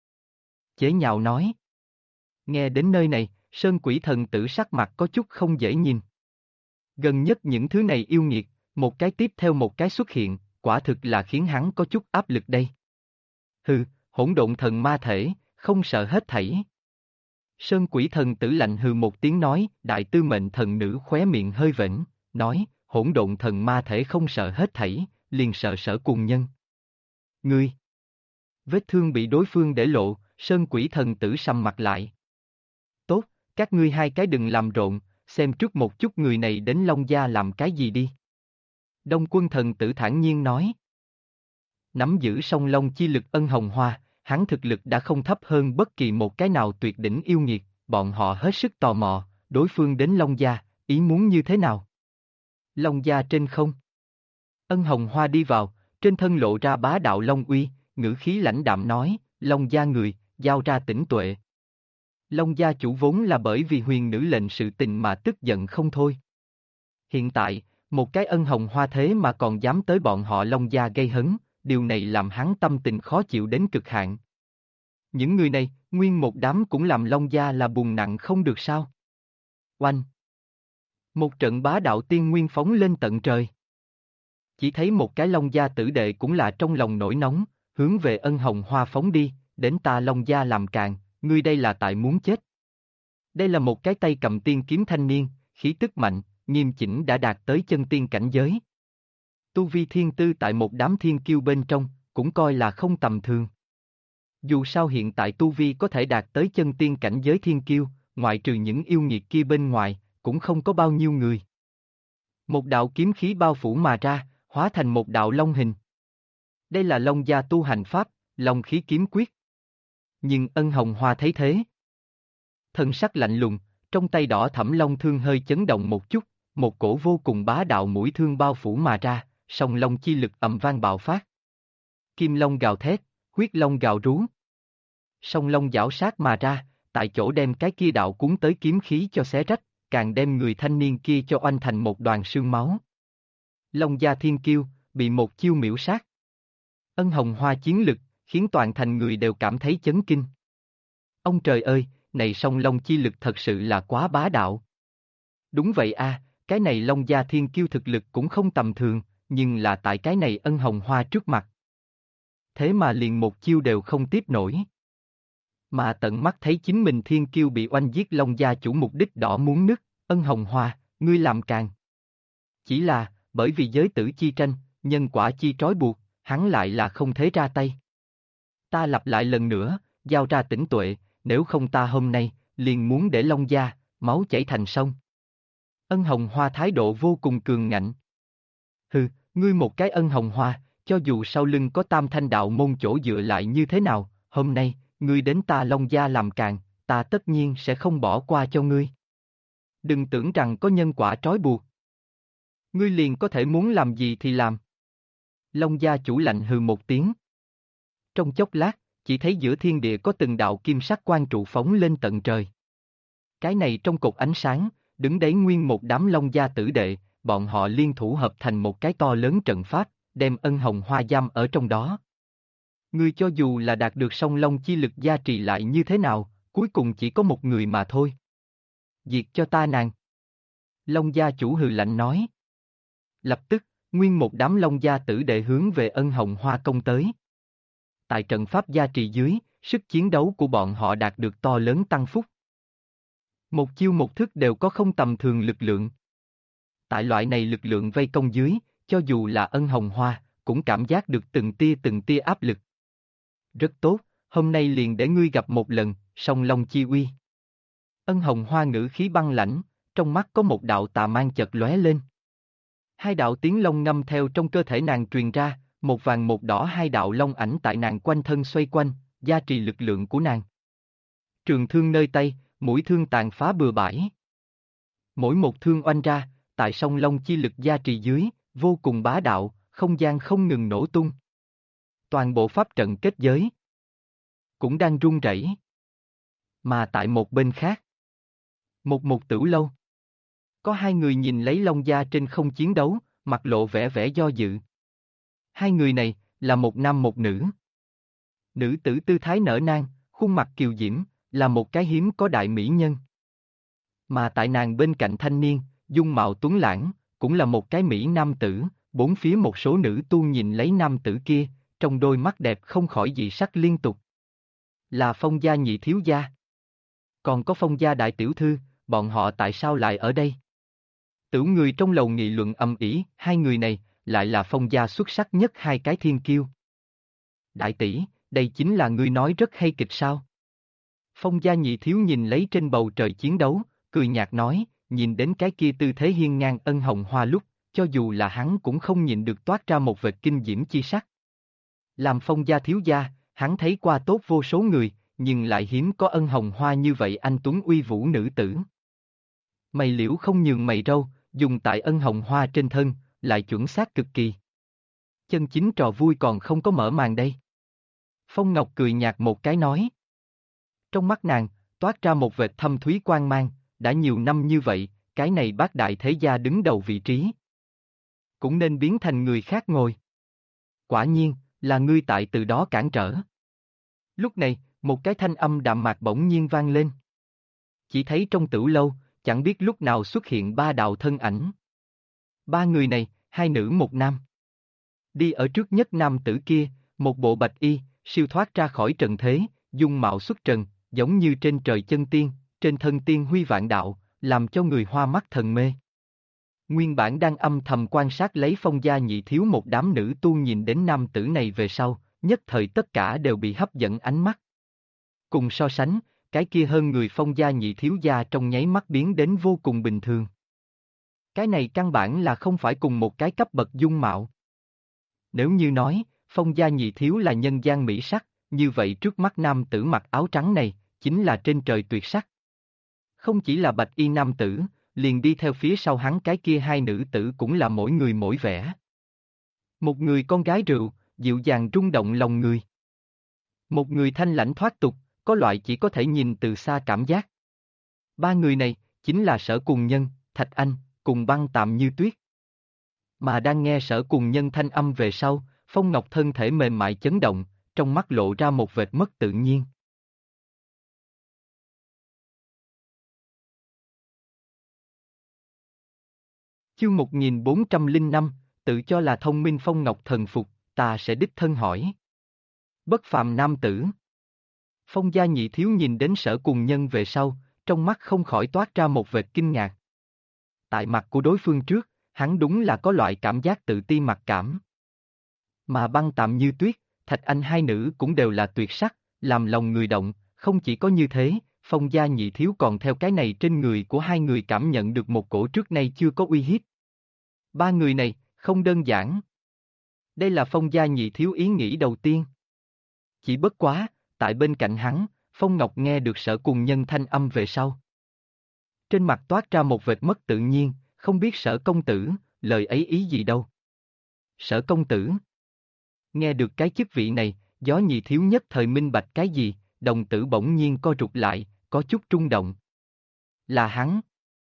Chế nhạo nói. Nghe đến nơi này, Sơn quỷ thần tử sắc mặt có chút không dễ nhìn. Gần nhất những thứ này yêu nghiệt, một cái tiếp theo một cái xuất hiện, quả thực là khiến hắn có chút áp lực đây. Hừ, hỗn độn thần ma thể, không sợ hết thảy. Sơn quỷ thần tử lạnh hừ một tiếng nói, đại tư mệnh thần nữ khóe miệng hơi vểnh, nói, hỗn độn thần ma thể không sợ hết thảy, liền sợ sở cùng nhân. Ngươi! Vết thương bị đối phương để lộ, Sơn quỷ thần tử sầm mặt lại. Tốt, các ngươi hai cái đừng làm rộn, xem trước một chút người này đến Long gia làm cái gì đi. Đông quân thần tử thản nhiên nói. Nắm giữ song long chi lực Ân Hồng Hoa, hắn thực lực đã không thấp hơn bất kỳ một cái nào tuyệt đỉnh yêu nghiệt, bọn họ hết sức tò mò, đối phương đến Long gia, ý muốn như thế nào? Long gia trên không. Ân Hồng Hoa đi vào, trên thân lộ ra bá đạo long uy, ngữ khí lãnh đạm nói, Long gia người, giao ra tỉnh tuệ. Long gia chủ vốn là bởi vì huyền nữ lệnh sự tình mà tức giận không thôi. Hiện tại, Một cái ân hồng hoa thế mà còn dám tới bọn họ Long gia gây hấn, điều này làm hắn tâm tình khó chịu đến cực hạn. Những người này, nguyên một đám cũng làm Long gia là buồn nặng không được sao. Oanh! Một trận bá đạo tiên nguyên phóng lên tận trời. Chỉ thấy một cái Long gia tử đệ cũng là trong lòng nổi nóng, hướng về ân hồng hoa phóng đi, đến ta Long gia làm càn, ngươi đây là tại muốn chết. Đây là một cái tay cầm tiên kiếm thanh niên, khí tức mạnh, nghiêm chỉnh đã đạt tới chân tiên cảnh giới. Tu vi thiên tư tại một đám thiên kiêu bên trong, cũng coi là không tầm thường. Dù sao hiện tại tu vi có thể đạt tới chân tiên cảnh giới thiên kiêu, ngoại trừ những yêu nghiệt kia bên ngoài, cũng không có bao nhiêu người. Một đạo kiếm khí bao phủ mà ra, hóa thành một đạo long hình. Đây là Long gia tu hành pháp, Long khí kiếm quyết. Nhưng ân hồng hoa thấy thế. Thân sắc lạnh lùng, trong tay đỏ thẫm long thương hơi chấn động một chút, một cổ vô cùng bá đạo mũi thương bao phủ mà ra, song long chi lực ầm vang bạo phát. Kim long gào thét, huyết long gào rú. Song long giảo sát mà ra, tại chỗ đem cái kia đạo cuốn tới kiếm khí cho xé rách, càng đem người thanh niên kia cho oanh thành một đoàn sương máu. Long gia thiên kiêu, bị một chiêu miễu sát. Ân hồng hoa chiến lực, khiến toàn thành người đều cảm thấy chấn kinh. Ông trời ơi, này song long chi lực thật sự là quá bá đạo. Đúng vậy a, cái này Long gia thiên kiêu thực lực cũng không tầm thường, nhưng là tại cái này ân hồng hoa trước mặt. Thế mà liền một chiêu đều không tiếp nổi. Mà tận mắt thấy chính mình thiên kiêu bị oanh giết Long gia chủ mục đích đỏ muốn nứt, ân hồng hoa, ngươi làm càng. Chỉ là, bởi vì giới tử chi tranh, nhân quả chi trói buộc, hắn lại là không thể ra tay. Ta lặp lại lần nữa, giao ra tỉnh tuệ, nếu không ta hôm nay, liền muốn để Long gia, máu chảy thành sông. Ân hồng hoa thái độ vô cùng cường ngạnh. Hừ, ngươi một cái ân hồng hoa, cho dù sau lưng có tam thanh đạo môn chỗ dựa lại như thế nào, hôm nay, ngươi đến ta Long gia làm càn, ta tất nhiên sẽ không bỏ qua cho ngươi. Đừng tưởng rằng có nhân quả trói buộc. Ngươi liền có thể muốn làm gì thì làm. Long gia chủ lạnh hừ một tiếng. Trong chốc lát, chỉ thấy giữa thiên địa có từng đạo kim sắc quang trụ phóng lên tận trời. Cái này trong cột ánh sáng, đứng đấy nguyên một đám Long gia tử đệ, bọn họ liên thủ hợp thành một cái to lớn trận pháp, đem ân hồng hoa giam ở trong đó. Ngươi cho dù là đạt được song long chi lực gia trì lại như thế nào, cuối cùng chỉ có một người mà thôi. Diệt cho ta nàng. Long gia chủ hừ lạnh nói. Lập tức, nguyên một đám Long gia tử đệ hướng về ân hồng hoa công tới. Tại trận pháp gia trì dưới, sức chiến đấu của bọn họ đạt được to lớn tăng phúc. Một chiêu một thức đều có không tầm thường lực lượng. Tại loại này lực lượng vây công dưới, cho dù là ân hồng hoa, cũng cảm giác được từng tia áp lực. Rất tốt, hôm nay liền để ngươi gặp một lần, song long chi uy. Ân hồng hoa ngữ khí băng lãnh, trong mắt có một đạo tà mang chợt lóe lên. Hai đạo tiếng long ngâm theo trong cơ thể nàng truyền ra, một vàng một đỏ hai đạo long ảnh tại nàng quanh thân xoay quanh, gia trì lực lượng của nàng. Trường thương nơi tay, mũi thương tàn phá bừa bãi. Mỗi một thương oanh ra, tại song long chi lực gia trì dưới, vô cùng bá đạo, không gian không ngừng nổ tung. Toàn bộ pháp trận kết giới cũng đang rung rẩy. Mà tại một bên khác, một tử lâu, có hai người nhìn lấy Long gia trên không chiến đấu, mặt lộ vẻ vẻ do dự. Hai người này, là một nam một nữ. Nữ tử tư thái nở nang, khuôn mặt kiều diễm, là một cái hiếm có đại mỹ nhân. Mà tại nàng bên cạnh thanh niên, dung mạo tuấn lãng, cũng là một cái mỹ nam tử, bốn phía một số nữ tu nhìn lấy nam tử kia, trong đôi mắt đẹp không khỏi dị sắc liên tục. Là Phong gia nhị thiếu gia. Còn có Phong gia đại tiểu thư, bọn họ tại sao lại ở đây? Tiểu người trong lầu nghị luận ầm ĩ, hai người này, lại là Phong gia xuất sắc nhất hai cái thiên kiêu. Đại tỷ, đây chính là ngươi nói rất hay kịch sao? Phong gia nhị thiếu nhìn lấy trên bầu trời chiến đấu, cười nhạt nói, nhìn đến cái kia tư thế hiên ngang ân hồng hoa lúc, cho dù là hắn cũng không nhìn được toát ra một vệt kinh diễm chi sắc. Làm Phong gia thiếu gia, hắn thấy qua tốt vô số người, nhưng lại hiếm có ân hồng hoa như vậy anh tuấn uy vũ nữ tử. Mày liễu không nhường mày râu, dùng tại ân hồng hoa trên thân, lại chuẩn xác cực kỳ. Chân chính trò vui còn không có mở màn đây. Phong Ngọc cười nhạt một cái nói. Trong mắt nàng, toát ra một vệt thâm thúy quang mang, đã nhiều năm như vậy, cái này bác đại thế gia đứng đầu vị trí. cũng nên biến thành người khác ngồi. Quả nhiên, là ngươi tại từ đó cản trở. Lúc này, một cái thanh âm đạm mạc bỗng nhiên vang lên. Chỉ thấy trong tửu lâu, chẳng biết lúc nào xuất hiện ba đạo thân ảnh. Ba người này, hai nữ một nam. Đi ở trước nhất nam tử kia, một bộ bạch y, siêu thoát ra khỏi trần thế, dung mạo xuất trần, giống như trên trời chân tiên, trên thân tiên huy vạn đạo, làm cho người hoa mắt thần mê. Nguyên bản đang âm thầm quan sát lấy Phong gia nhị thiếu một đám nữ tu nhìn đến nam tử này về sau, nhất thời tất cả đều bị hấp dẫn ánh mắt. Cùng so sánh, cái kia hơn người Phong gia nhị thiếu gia trong nháy mắt biến đến vô cùng bình thường. Cái này căn bản là không phải cùng một cái cấp bậc dung mạo. Nếu như nói, Phong gia nhị thiếu là nhân gian mỹ sắc, như vậy trước mắt nam tử mặc áo trắng này, chính là trên trời tuyệt sắc. Không chỉ là bạch y nam tử, liền đi theo phía sau hắn cái kia hai nữ tử cũng là mỗi người mỗi vẻ. Một người con gái rượu, dịu dàng rung động lòng người. Một người thanh lãnh thoát tục, có loại chỉ có thể nhìn từ xa cảm giác. Ba người này, chính là Sở Cùng Nhân, Thạch Anh, cùng Băng Tạm Như Tuyết. Mà đang nghe Sở Cùng Nhân thanh âm về sau, Phong Ngọc thân thể mềm mại chấn động, trong mắt lộ ra một vệt mất tự nhiên. Chương 1405, tự cho là thông minh Phong Ngọc thần phục, ta sẽ đích thân hỏi. Bất phàm nam tử. Phong gia nhị thiếu nhìn đến Sở Cùng Nhân về sau, trong mắt không khỏi toát ra một vệt kinh ngạc. Tại mặt của đối phương trước, hắn đúng là có loại cảm giác tự ti mặc cảm. Mà Băng Tạm Như Tuyết, Thạch Anh hai nữ cũng đều là tuyệt sắc, làm lòng người động, không chỉ có như thế, Phong gia nhị thiếu còn theo cái này trên người của hai người cảm nhận được một cổ trước nay chưa có uy hiếp. Ba người này, không đơn giản. Đây là Phong gia nhị thiếu ý nghĩ đầu tiên. Chỉ bất quá, tại bên cạnh hắn, Phong Ngọc nghe được Sở Cùng Nhân thanh âm về sau. Trên mặt toát ra một vệt mất tự nhiên, không biết Sở công tử, lời ấy ý gì đâu. Sở công tử. Nghe được cái chức vị này, Gió nhị thiếu nhất thời minh bạch cái gì, đồng tử bỗng nhiên co rụt lại, có chút rung động. Là hắn.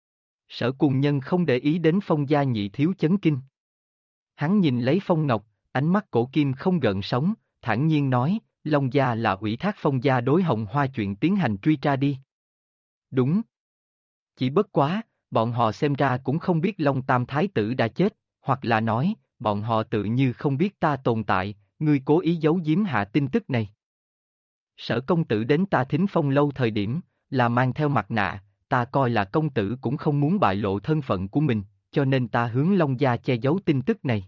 Sở Cùng Nhân không để ý đến Phong gia nhị thiếu chấn kinh. Hắn nhìn lấy Phong Ngọc, ánh mắt cổ kim không gợn sóng, thản nhiên nói, Long gia là ủy thác Phong gia đối Hồng Hoa chuyện tiến hành truy tra đi. Đúng. Chỉ bất quá, bọn họ xem ra cũng không biết Long Tam Thái tử đã chết, hoặc là nói, bọn họ tự như không biết ta tồn tại, ngươi cố ý giấu giếm hạ tin tức này. Sở công tử đến ta Thính Phong lâu thời điểm, là mang theo mặt nạ, ta coi là công tử cũng không muốn bại lộ thân phận của mình, cho nên ta hướng Long gia che giấu tin tức này.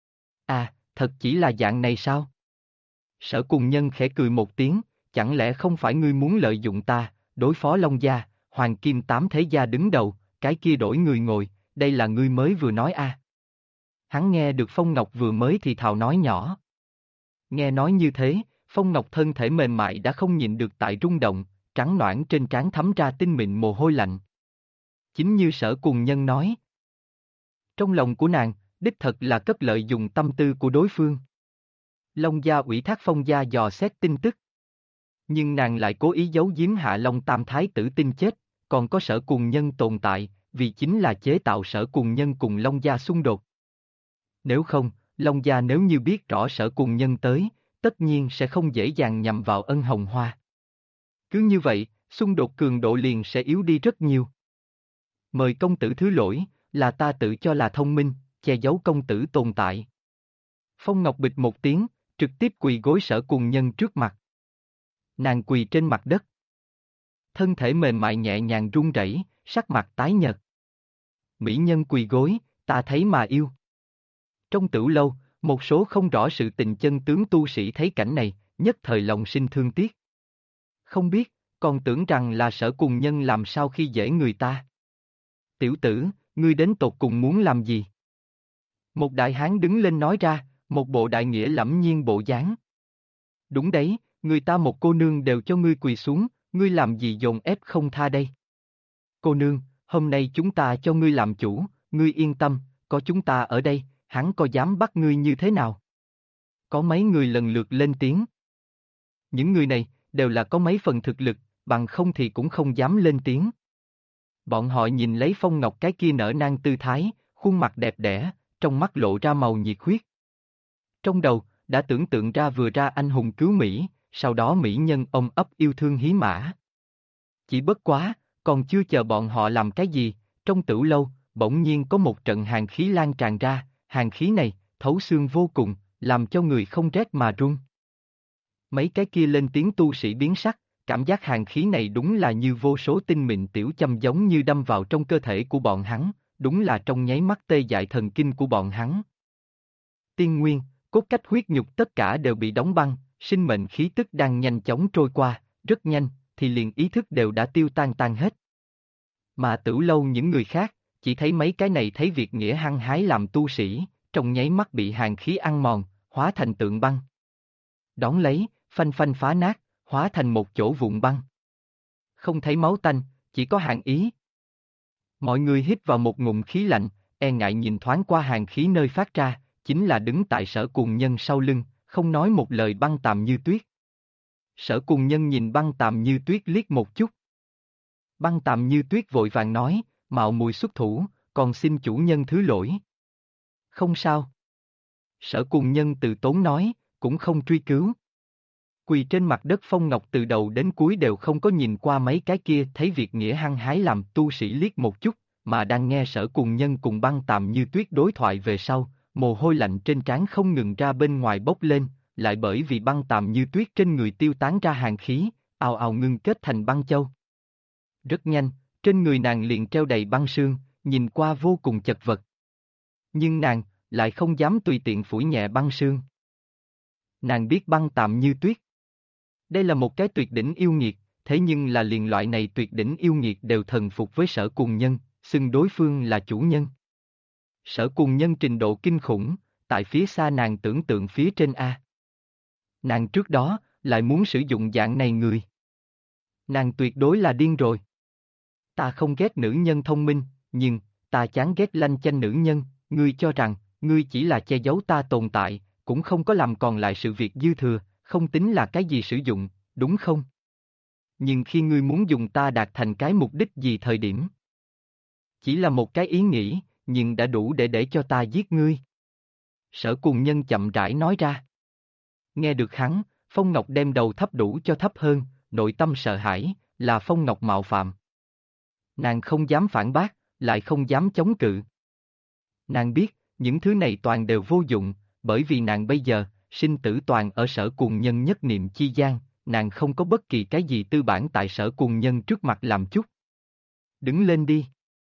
À, thật chỉ là dạng này sao? Sở Cùng Nhân khẽ cười một tiếng, chẳng lẽ không phải ngươi muốn lợi dụng ta, đối phó Long gia, Hoàng Kim Tám thế gia đứng đầu, cái kia đổi người ngồi, đây là ngươi mới vừa nói a. Hắn nghe được Phong Ngọc vừa mới thì thào nói nhỏ. Nghe nói như thế, Phong Ngọc thân thể mềm mại đã không nhịn được tại rung động, trắng nõn trên trán thấm ra tinh mịn mồ hôi lạnh. Chính như Sở Cùng Nhân nói. Trong lòng của nàng, đích thật là cất lợi dùng tâm tư của đối phương. Long gia ủy thác Phong gia dò xét tin tức. Nhưng nàng lại cố ý giấu giếm hạ Long Tam Thái tử tin chết, còn có Sở Cùng Nhân tồn tại, vì chính là chế tạo Sở Cùng Nhân cùng Long gia xung đột. Nếu không, Long gia nếu như biết rõ Sở Cùng Nhân tới, tất nhiên sẽ không dễ dàng nhằm vào Ân Hồng Hoa. Cứ như vậy, xung đột cường độ liền sẽ yếu đi rất nhiều. Mời công tử thứ lỗi, là ta tự cho là thông minh, che giấu công tử tồn tại. Phong Ngọc bịch một tiếng, trực tiếp quỳ gối Sở Cùng Nhân trước mặt. Nàng quỳ trên mặt đất. Thân thể mềm mại nhẹ nhàng run rẩy, sắc mặt tái nhợt. Mỹ nhân quỳ gối, ta thấy mà yêu. Trong tửu lâu, một số không rõ sự tình chân tướng tu sĩ thấy cảnh này, nhất thời lòng sinh thương tiếc. Không biết, còn tưởng rằng là Sở Cùng Nhân làm sao khi dễ người ta. Tiểu tử, ngươi đến tột cùng muốn làm gì? Một đại hán đứng lên nói ra, một bộ đại nghĩa lẫm nhiên bộ dáng. Đúng đấy, người ta một cô nương đều cho ngươi quỳ xuống, ngươi làm gì dồn ép không tha đây? Cô nương, hôm nay chúng ta cho ngươi làm chủ, ngươi yên tâm, có chúng ta ở đây, hắn có dám bắt ngươi như thế nào? Có mấy người lần lượt lên tiếng. Những người này, đều là có mấy phần thực lực, bằng không thì cũng không dám lên tiếng. Bọn họ nhìn lấy Phong Ngọc cái kia nở nang tư thái, khuôn mặt đẹp đẽ, trong mắt lộ ra màu nhiệt huyết. Trong đầu, đã tưởng tượng ra anh hùng cứu Mỹ, sau đó mỹ nhân ôm ấp yêu thương hí mã. Chỉ bất quá, còn chưa chờ bọn họ làm cái gì, trong tửu lâu, bỗng nhiên có một trận hàn khí lan tràn ra, hàn khí này, thấu xương vô cùng, làm cho người không rét mà run. Mấy cái kia lên tiếng tu sĩ biến sắc, cảm giác hàn khí này đúng là như vô số tinh mịn tiểu châm giống như đâm vào trong cơ thể của bọn hắn, đúng là trong nháy mắt tê dại thần kinh của bọn hắn. Tiên nguyên, cốt cách huyết nhục tất cả đều bị đóng băng, sinh mệnh khí tức đang nhanh chóng trôi qua, rất nhanh, thì liền ý thức đều đã tiêu tan hết. Mà Tửu lâu những người khác, chỉ thấy mấy cái này thấy việc nghĩa hăng hái làm tu sĩ, trong nháy mắt bị hàn khí ăn mòn, hóa thành tượng băng. Đón lấy, phanh phanh phá nát, hóa thành một chỗ vụn băng. Không thấy máu tanh, chỉ có hàn ý. Mọi người hít vào một ngụm khí lạnh, e ngại nhìn thoáng qua hàn khí nơi phát ra, chính là đứng tại Sở Cùng Nhân sau lưng, không nói một lời Băng Tàm Như Tuyết. Sở Cùng Nhân nhìn Băng Tàm Như Tuyết liếc một chút. Băng Tàm Như Tuyết vội vàng nói, mạo muội xuất thủ, còn xin chủ nhân thứ lỗi. Không sao. Sở Cùng Nhân từ tốn nói, cũng không truy cứu. Quỳ trên mặt đất Phong Ngọc từ đầu đến cuối đều không có nhìn qua mấy cái kia, thấy việc nghĩa hăng hái làm tu sĩ liếc một chút, mà đang nghe Sở Cùng Nhân cùng Băng Tàm Như Tuyết đối thoại về sau, mồ hôi lạnh trên trán không ngừng ra bên ngoài bốc lên, lại bởi vì Băng Tàm Như Tuyết trên người tiêu tán ra hàn khí, ào ào ngưng kết thành băng châu. Rất nhanh, trên người nàng liền treo đầy băng sương, nhìn qua vô cùng chật vật. Nhưng nàng, lại không dám tùy tiện phủi nhẹ băng sương. Nàng biết Băng Tàm Như Tuyết. Đây là một cái tuyệt đỉnh yêu nghiệt, thế nhưng là liền loại này tuyệt đỉnh yêu nghiệt đều thần phục với Sở Cùng Nhân, xưng đối phương là chủ nhân. Sở Cùng Nhân trình độ kinh khủng, tại phía xa nàng tưởng tượng phía trên A. Nàng trước đó, lại muốn sử dụng dạng này người. Nàng tuyệt đối là điên rồi. Ta không ghét nữ nhân thông minh, nhưng, ta chán ghét lanh chanh nữ nhân, ngươi cho rằng, ngươi chỉ là che giấu ta tồn tại, cũng không có làm còn lại sự việc dư thừa, không tính là cái gì sử dụng, đúng không? Nhưng khi ngươi muốn dùng ta đạt thành cái mục đích gì thời điểm? Chỉ là một cái ý nghĩ, nhưng đã đủ để cho ta giết ngươi. Sở Cùng Nhân chậm rãi nói ra. Nghe được hắn, Phong Ngọc đem đầu thấp đủ cho thấp hơn, nội tâm sợ hãi, là Phong Ngọc mạo phạm. Nàng không dám phản bác, lại không dám chống cự. Nàng biết, những thứ này toàn đều vô dụng, bởi vì nàng bây giờ, sinh tử toàn ở Sở Cùng Nhân nhất niệm chi gian, nàng không có bất kỳ cái gì tư bản tại Sở Cùng Nhân trước mặt làm chút. Đứng lên đi.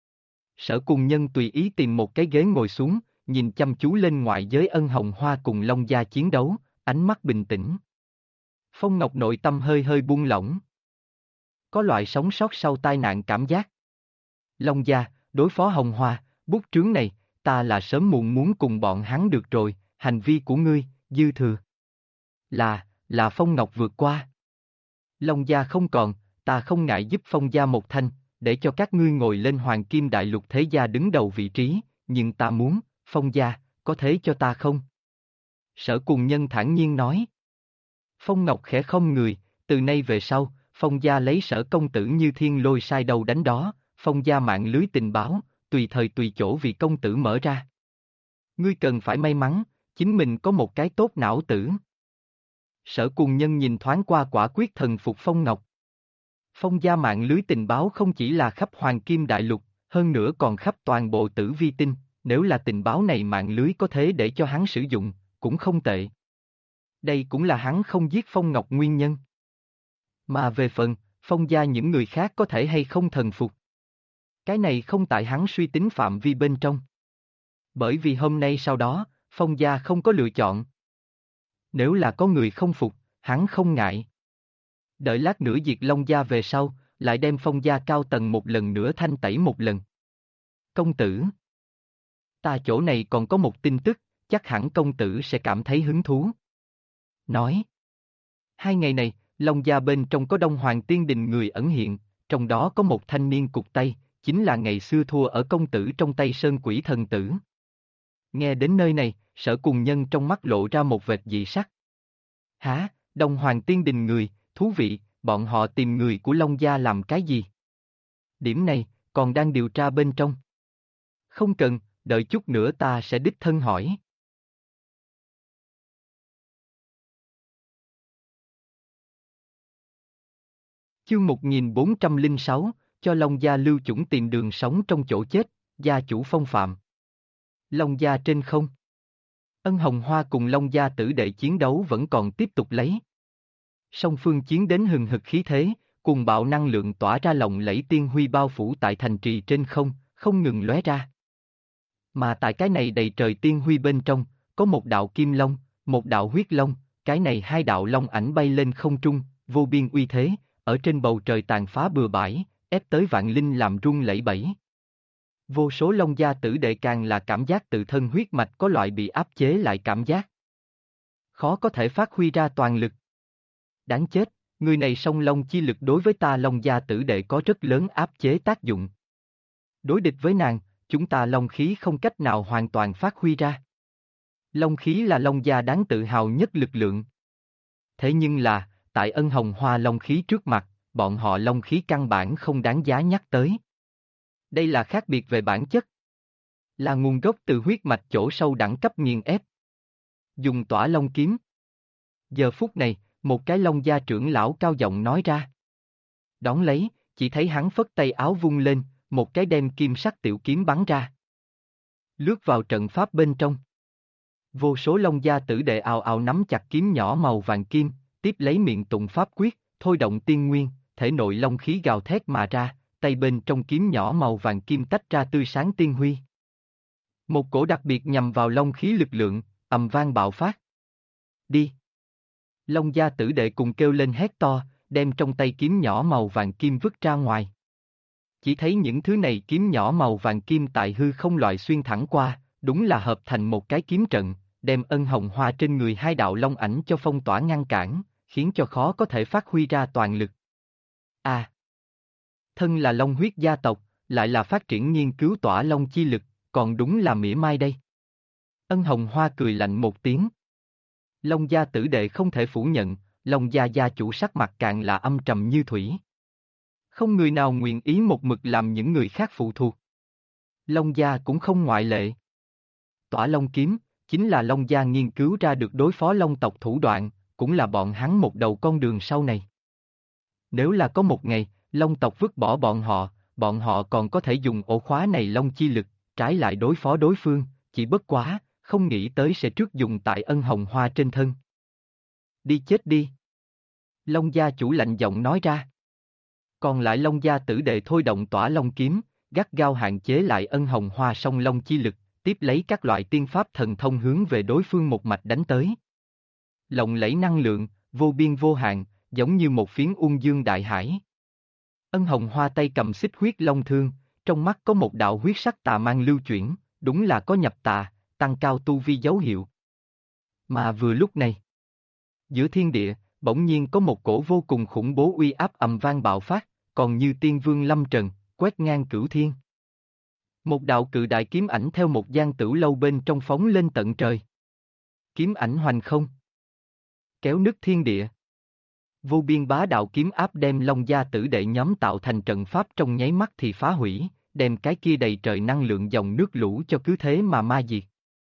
Sở Cùng Nhân tùy ý tìm một cái ghế ngồi xuống, nhìn chăm chú lên ngoại giới Ân Hồng Hoa cùng Long Gia chiến đấu, ánh mắt bình tĩnh. Phong Ngọc nội tâm hơi hơi buông lỏng. Có loại sống sót sau tai nạn cảm giác. Long Gia, đối phó Hồng Hoa, bút trướng này, ta là sớm muộn muốn cùng bọn hắn được rồi, hành vi của ngươi, dư thừa. Là Phong Ngọc vượt qua. Long Gia không còn, ta không ngại giúp Phong Gia một thanh, để cho các ngươi ngồi lên Hoàng Kim Đại Lục thế gia đứng đầu vị trí, nhưng ta muốn, Phong Gia, có thế cho ta không? Sở Cùng Nhân thản nhiên nói. Phong Ngọc khẽ không người, từ nay về sau, Phong Gia lấy Sở công tử như thiên lôi sai đầu đánh đó, Phong Gia mạng lưới tình báo, tùy thời tùy chỗ vì công tử mở ra. Ngươi cần phải may mắn, chính mình có một cái tốt não tử. Sở Cùng Nhân nhìn thoáng qua quả quyết thần phục Phong Ngọc. Phong Gia mạng lưới tình báo không chỉ là khắp Hoàng Kim Đại Lục, hơn nữa còn khắp toàn bộ Tử Vi Tinh, nếu là tình báo này mạng lưới có thế để cho hắn sử dụng, cũng không tệ. Đây cũng là hắn không giết Phong Ngọc nguyên nhân. Mà về phần, Phong Gia những người khác có thể hay không thần phục. Cái này không tại hắn suy tính phạm vi bên trong. Bởi vì hôm nay sau đó, Phong Gia không có lựa chọn. Nếu là có người không phục, hắn không ngại. Đợi lát nữa diệt Long Gia về sau, lại đem Phong Gia cao tầng một lần nữa thanh tẩy một lần. Công tử. Ta chỗ này còn có một tin tức, chắc hẳn công tử sẽ cảm thấy hứng thú. Nói. 2 ngày này, Long Gia bên trong có Đông Hoàng Tiên Đình người ẩn hiện, trong đó có một thanh niên cục tay, chính là ngày xưa thua ở công tử trong tay Sơn Quỷ Thần Tử. Nghe đến nơi này, Sở Cùng Nhân trong mắt lộ ra một vệt dị sắc. Hả, Đông Hoàng Tiên Đình người, thú vị, bọn họ tìm người của Long Gia làm cái gì? Điểm này, còn đang điều tra bên trong. Không cần, đợi chút nữa ta sẽ đích thân hỏi. Chương 1406, cho Long Gia Lưu Chủng tìm đường sống trong chỗ chết, gia chủ phong phạm. Long Gia trên không. Ân Hồng Hoa cùng Long Gia tử đệ chiến đấu vẫn còn tiếp tục lấy. Song phương chiến đến hừng hực khí thế, cùng bạo năng lượng tỏa ra lộng lẫy tiên huy bao phủ tại thành trì trên không, không ngừng lóe ra. Mà tại cái này đầy trời tiên huy bên trong, có một đạo kim long, một đạo huyết long, cái này hai đạo long ảnh bay lên không trung, vô biên uy thế, ở trên bầu trời tàn phá bừa bãi, ép tới vạn linh làm rung lẩy bẩy. Vô số Long Gia tử đệ càng là cảm giác tự thân huyết mạch có loại bị áp chế lại cảm giác. Khó có thể phát huy ra toàn lực. Đáng chết, người này song long chi lực đối với ta Long Gia tử đệ có rất lớn áp chế tác dụng. Đối địch với nàng, chúng ta long khí không cách nào hoàn toàn phát huy ra. Long khí là Long Gia đáng tự hào nhất lực lượng. Thế nhưng là, tại Ân Hồng Hoa long khí trước mặt, bọn họ long khí căn bản không đáng giá nhắc tới. Đây là khác biệt về bản chất. Là nguồn gốc từ huyết mạch chỗ sâu đẳng cấp nghiền ép. Dùng tỏa long kiếm. Giờ phút này, một cái Long Gia trưởng lão cao giọng nói ra. Đón lấy, chỉ thấy hắn phất tay áo vung lên, một cái đem kim sắc tiểu kiếm bắn ra. Lướt vào trận pháp bên trong. Vô số Long Gia tử đệ ào ào nắm chặt kiếm nhỏ màu vàng kim, tiếp lấy miệng tụng pháp quyết, thôi động tiên nguyên, thể nội long khí gào thét mà ra, tay bên trong kiếm nhỏ màu vàng kim tách ra tươi sáng tiên huy. Một cổ đặc biệt nhằm vào long khí lực lượng, ầm vang bạo phát. Đi! Long Gia tử đệ cùng kêu lên hét to, đem trong tay kiếm nhỏ màu vàng kim vứt ra ngoài. Chỉ thấy những thứ này kiếm nhỏ màu vàng kim tại hư không loại xuyên thẳng qua, đúng là hợp thành một cái kiếm trận, đem Ân Hồng Hoa trên người hai đạo long ảnh cho phong tỏa ngăn cản, khiến cho khó có thể phát huy ra toàn lực. À! Thân là long huyết gia tộc, lại là phát triển nghiên cứu tỏa long chi lực, còn đúng là mỉa mai đây. Ân Hồng Hoa cười lạnh một tiếng. Long Gia tử đệ không thể phủ nhận, Long Gia gia chủ sắc mặt càng là âm trầm như thủy. Không người nào nguyện ý một mực làm những người khác phụ thuộc. Long Gia cũng không ngoại lệ. Tỏa long kiếm, chính là Long Gia nghiên cứu ra được đối phó Long tộc thủ đoạn, cũng là bọn hắn một đầu con đường sau này. Nếu là có một ngày, Long tộc vứt bỏ bọn họ còn có thể dùng ổ khóa này Long chi lực, trái lại đối phó đối phương, chỉ bất quá, không nghĩ tới sẽ trước dùng tại Ân Hồng Hoa trên thân. Đi chết đi! Long Gia chủ lạnh giọng nói ra. Còn lại Long Gia tử đệ thôi động tỏa long kiếm, gắt gao hạn chế lại Ân Hồng Hoa song long chi lực, tiếp lấy các loại tiên pháp thần thông hướng về đối phương một mạch đánh tới. Lộng lẫy năng lượng, vô biên vô hạn, giống như một phiến ung dương đại hải. Ân Hồng Hoa tay cầm xích huyết long thương, trong mắt có một đạo huyết sắc tà mang lưu chuyển, đúng là có nhập tà, tăng cao tu vi dấu hiệu. Mà vừa lúc này, giữa thiên địa, bỗng nhiên có một cổ vô cùng khủng bố uy áp ầm vang bạo phát, còn như tiên vương lâm trần, quét ngang cửu thiên. Một đạo cự đại kiếm ảnh theo một gian tửu lâu bên trong phóng lên tận trời. Kiếm ảnh hoành không, kéo nứt thiên địa. Vô biên bá đạo kiếm áp đem Long Gia tử đệ nhóm tạo thành trận pháp trong nháy mắt thì phá hủy, đem cái kia đầy trời năng lượng dòng nước lũ cho cứ thế mà ma diệt.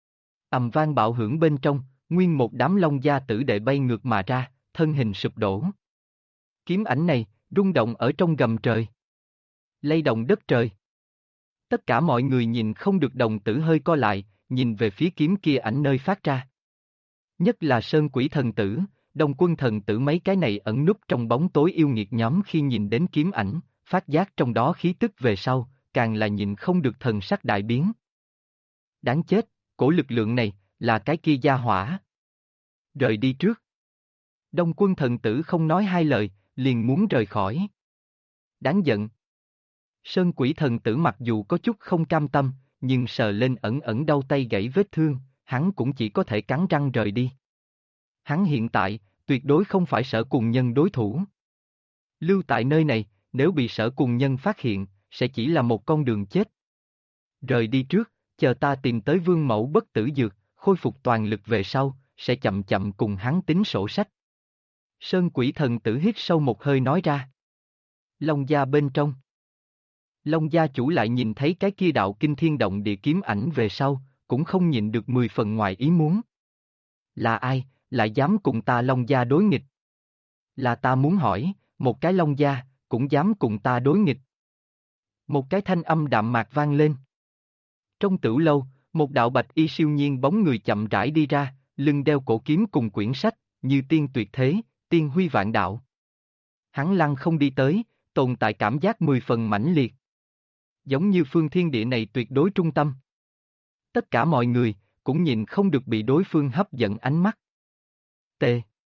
Ầm vang bạo hưởng bên trong, nguyên một đám Long Gia tử đệ bay ngược mà ra, thân hình sụp đổ. Kiếm ảnh này, rung động ở trong gầm trời. Lay động đất trời. Tất cả mọi người nhìn không được đồng tử hơi co lại, nhìn về phía kiếm kia ảnh nơi phát ra. Nhất là Sơn Quỷ thần tử, Đông Quân thần tử mấy cái này ẩn núp trong bóng tối yêu nghiệt nhóm khi nhìn đến kiếm ảnh, phát giác trong đó khí tức về sau, càng là nhìn không được thần sắc đại biến. Đáng chết, cổ lực lượng này, là cái kia gia hỏa. Rời đi trước. Đông Quân thần tử không nói hai lời, liền muốn rời khỏi. Đáng giận. Sơn Quỷ thần tử mặc dù có chút không cam tâm, nhưng sờ lên ẩn ẩn đau tay gãy vết thương, hắn cũng chỉ có thể cắn răng rời đi. Hắn hiện tại, tuyệt đối không phải Sở Cùng Nhân đối thủ. Lưu tại nơi này, nếu bị Sở Cùng Nhân phát hiện, sẽ chỉ là một con đường chết. Rời đi trước, chờ ta tìm tới Vương Mẫu bất tử dược, khôi phục toàn lực về sau, sẽ chậm chậm cùng hắn tính sổ sách. Sơn Quỷ thần tử hít sâu một hơi nói ra. Long Gia bên trong. Long gia chủ lại nhìn thấy cái kia đạo kinh thiên động địa kiếm ảnh về sau, cũng không nhịn được 10 phần ngoài ý muốn. Là ai, lại dám cùng ta Long gia đối nghịch? Là ta muốn hỏi, một cái Long gia, cũng dám cùng ta đối nghịch. Một cái thanh âm đạm mạc vang lên. Trong tửu lâu, một đạo bạch y siêu nhiên bóng người chậm rãi đi ra, lưng đeo cổ kiếm cùng quyển sách, như tiên tuyệt thế, tiên huy vạn đạo. Hắn lăng không đi tới, tồn tại cảm giác 10 phần mãnh liệt. Giống như phương thiên địa này tuyệt đối trung tâm. Tất cả mọi người, cũng nhìn không được bị đối phương hấp dẫn ánh mắt. T.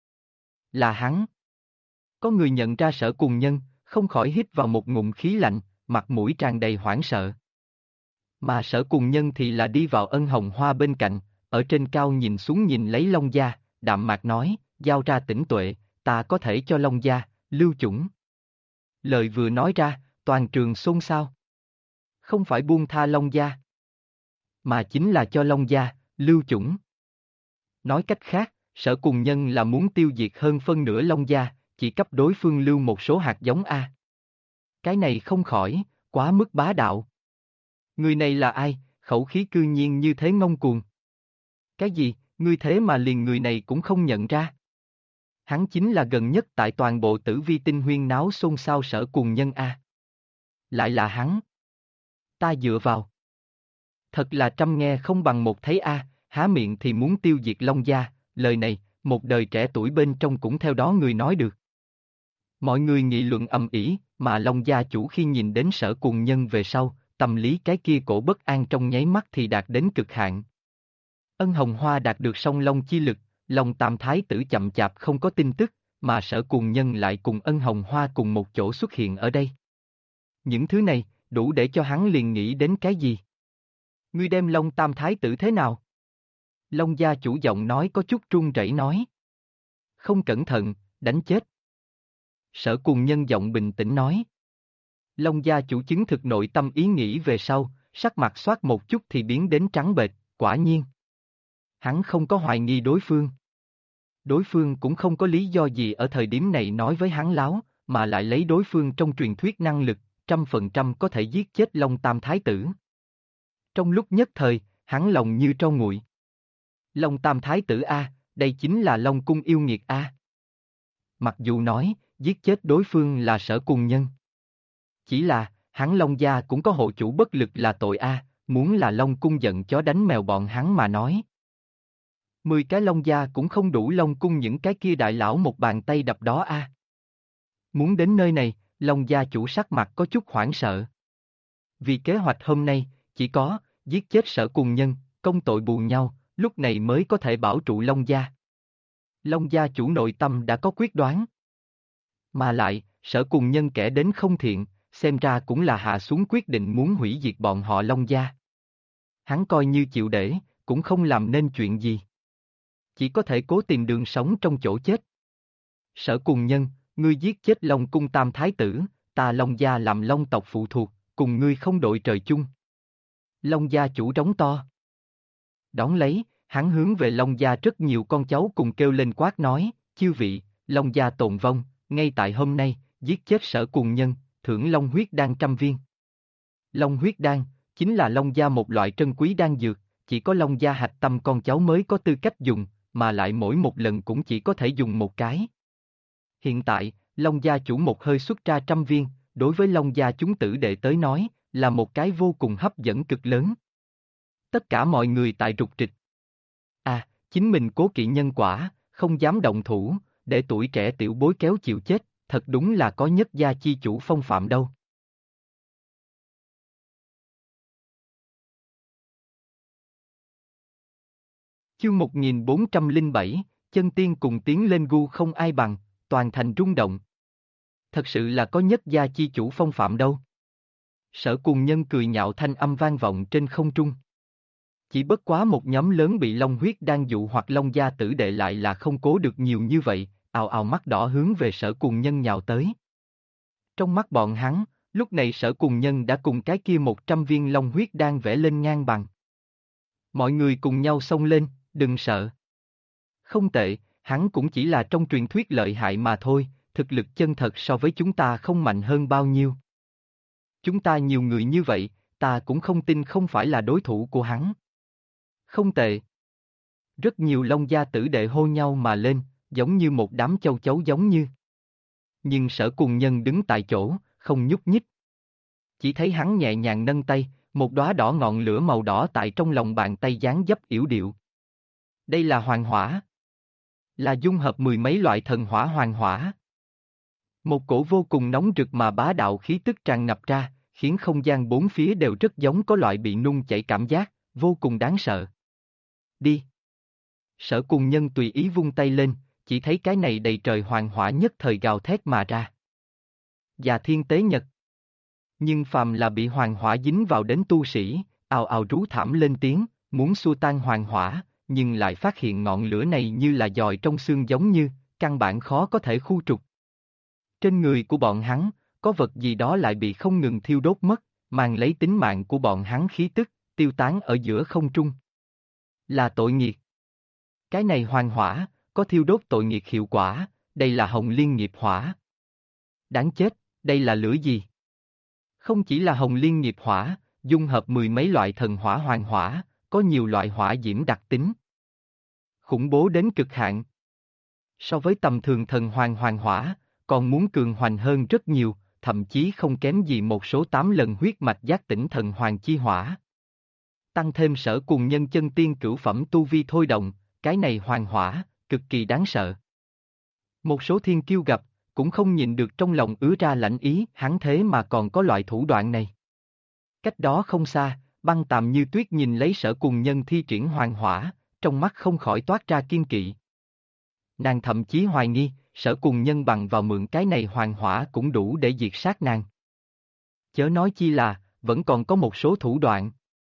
Là hắn. Có người nhận ra Sở Cùng Nhân, không khỏi hít vào một ngụm khí lạnh, mặt mũi tràn đầy hoảng sợ. Mà Sở Cùng Nhân thì là đi vào Ân Hồng Hoa bên cạnh, ở trên cao nhìn xuống nhìn lấy Long gia, đạm mạc nói, giao ra tĩnh tuệ, ta có thể cho Long gia, lưu chủng. Lời vừa nói ra, toàn trường xôn xao. Không phải buông tha Long gia, mà chính là cho Long gia, lưu chủng. Nói cách khác, Sở Cùng Nhân là muốn tiêu diệt hơn phân nửa Long gia, chỉ cấp đối phương lưu một số hạt giống A. Cái này không khỏi, quá mức bá đạo. Người này là ai, khẩu khí cư nhiên như thế ngông cuồng. Cái gì, ngươi thế mà liền người này cũng không nhận ra. Hắn chính là gần nhất tại toàn bộ Tử Vi Tinh huyên náo xôn xao Sở Cùng Nhân A. Lại là hắn. Ta dựa vào. Thật là trăm nghe không bằng một thấy A, há miệng thì muốn tiêu diệt Long gia, lời này, một đời trẻ tuổi bên trong cũng theo đó người nói được. Mọi người nghị luận ầm ĩ, mà Long gia chủ khi nhìn đến Sở Cùng Nhân về sau, tâm lý cái kia cổ bất an trong nháy mắt thì đạt đến cực hạn. Ân Hồng Hoa đạt được song Long chi lực, Long Tam Thái tử chậm chạp không có tin tức, mà Sở Cùng Nhân lại cùng Ân Hồng Hoa cùng một chỗ xuất hiện ở đây. Những thứ này, đủ để cho hắn liền nghĩ đến cái gì? Ngươi đem Long Tam Thái tử thế nào? Long gia chủ giọng nói có chút run rẩy nói. Không cẩn thận, đánh chết. Sở Cùng Nhân giọng bình tĩnh nói. Long gia chủ chứng thực nội tâm ý nghĩ về sau, sắc mặt xoát một chút thì biến đến trắng bệch, quả nhiên. Hắn không có hoài nghi đối phương. Đối phương cũng không có lý do gì ở thời điểm này nói với hắn láo, mà lại lấy đối phương trong truyền thuyết năng lực, 100% có thể giết chết Long Tam Thái tử. Trong lúc nhất thời, hắn lòng như tro nguội. Long Tam Thái tử A, đây chính là Long Cung yêu nghiệt A. Mặc dù nói, giết chết đối phương là Sở Cùng Nhân. Chỉ là, hắn Long gia cũng có hộ chủ bất lực là tội A, muốn là Long Cung giận chó đánh mèo bọn hắn mà nói. 10 cái Long gia cũng không đủ Long Cung những cái kia đại lão một bàn tay đập đó A. Muốn đến nơi này, Long gia chủ sắc mặt có chút hoảng sợ. Vì kế hoạch hôm nay, chỉ có, giết chết Sở Cùng Nhân, công tội bù nhau, lúc này mới có thể bảo trụ Long gia. Long gia chủ nội tâm đã có quyết đoán. Mà lại, Sở Cùng Nhân kẻ đến không thiện, xem ra cũng là hạ xuống quyết định muốn hủy diệt bọn họ Long gia. Hắn coi như chịu để, cũng không làm nên chuyện gì. Chỉ có thể cố tìm đường sống trong chỗ chết. Sở Cùng Nhân, ngươi giết chết Long Cung Tam Thái tử, ta Long gia làm Long tộc phụ thuộc, cùng ngươi không đội trời chung. Long gia chủ trống to. Đón lấy, hắn hướng về Long gia rất nhiều con cháu cùng kêu lên quát nói, chư vị, Long gia tồn vong, ngay tại hôm nay, giết chết Sở Cùng Nhân, thưởng Long huyết đan 100 viên. Long huyết đan, chính là Long gia một loại trân quý đan dược, chỉ có Long gia hạch tâm con cháu mới có tư cách dùng, mà lại mỗi một lần cũng chỉ có thể dùng một cái. Hiện tại, Long gia chủ một hơi xuất ra 100 viên, đối với Long gia chúng tử đệ tới nói, là một cái vô cùng hấp dẫn cực lớn. Tất cả mọi người tại rục trịch. À, chính mình cố kỵ nhân quả, không dám động thủ, để tuổi trẻ tiểu bối kéo chịu chết, thật đúng là có nhất gia chi chủ phong phạm đâu. Chương 1407, chân tiên cùng tiến lên gu không ai bằng, toàn thành rung động. Thật sự là có nhất gia chi chủ phong phạm đâu. Sở Cùng Nhân cười nhạo thanh âm vang vọng trên không trung. Chỉ bất quá một nhóm lớn bị Long huyết đang dụ hoặc Long gia tử đệ lại là không cố được nhiều như vậy, ào ào mắt đỏ hướng về Sở Cùng Nhân nhào tới. Trong mắt bọn hắn, lúc này Sở Cùng Nhân đã cùng cái kia 100 viên Long huyết đang vẽ lên ngang bằng. Mọi người cùng nhau xông lên, đừng sợ. Không tệ, hắn cũng chỉ là trong truyền thuyết lợi hại mà thôi, thực lực chân thật so với chúng ta không mạnh hơn bao nhiêu. Chúng ta nhiều người như vậy, ta cũng không tin không phải là đối thủ của hắn. Không tệ. Rất nhiều Long gia tử đệ hô nhau mà lên, giống như một đám châu chấu giống như. Nhưng Sở Cùng Nhân đứng tại chỗ, không nhúc nhích. Chỉ thấy hắn nhẹ nhàng nâng tay, một đóa đỏ ngọn lửa màu đỏ tại trong lòng bàn tay dáng dấp yểu điệu. Đây là hoàng hỏa. Là dung hợp mười mấy loại thần hỏa hoàng hỏa. Một cổ vô cùng nóng rực mà bá đạo khí tức tràn ngập ra, khiến không gian bốn phía đều rất giống có loại bị nung chảy cảm giác, vô cùng đáng sợ. Đi. Sở Cùng Nhân tùy ý vung tay lên, chỉ thấy cái này đầy trời hoàng hỏa nhất thời gào thét mà ra. Và thiên tế nhật. Nhưng phàm là bị hoàng hỏa dính vào đến tu sĩ, ào ào rú thảm lên tiếng, muốn xua tan hoàng hỏa, nhưng lại phát hiện ngọn lửa này như là giòi trong xương giống như, căn bản khó có thể khu trục. Trên người của bọn hắn, có vật gì đó lại bị không ngừng thiêu đốt mất, mang lấy tính mạng của bọn hắn khí tức, tiêu tán ở giữa không trung. Là tội nghiệt. Cái này hoàng hỏa, có thiêu đốt tội nghiệt hiệu quả, đây là hồng liên nghiệp hỏa. Đáng chết, đây là lửa gì? Không chỉ là hồng liên nghiệp hỏa, dung hợp mười mấy loại thần hỏa hoàng hỏa, có nhiều loại hỏa diễm đặc tính. Khủng bố đến cực hạn. So với tầm thường thần hoàng hoàng hỏa, còn muốn cường hoành hơn rất nhiều, thậm chí không kém gì một số 8 lần huyết mạch giác tỉnh thần hoàng chi hỏa. Tăng thêm Sở Cùng Nhân chân tiên cửu phẩm tu vi thôi động, cái này hoàng hỏa, cực kỳ đáng sợ. Một số thiên kiêu gặp, cũng không nhìn được trong lòng ứa ra lãnh ý, hắn thế mà còn có loại thủ đoạn này. Cách đó không xa, Băng Tàm Như Tuyết nhìn lấy Sở Cùng Nhân thi triển hoàng hỏa, trong mắt không khỏi toát ra kiên kỵ. Nàng thậm chí hoài nghi, Sở Cùng Nhân bằng vào mượn cái này hoàng hỏa cũng đủ để diệt sát nàng. Chớ nói chi là, vẫn còn có một số thủ đoạn.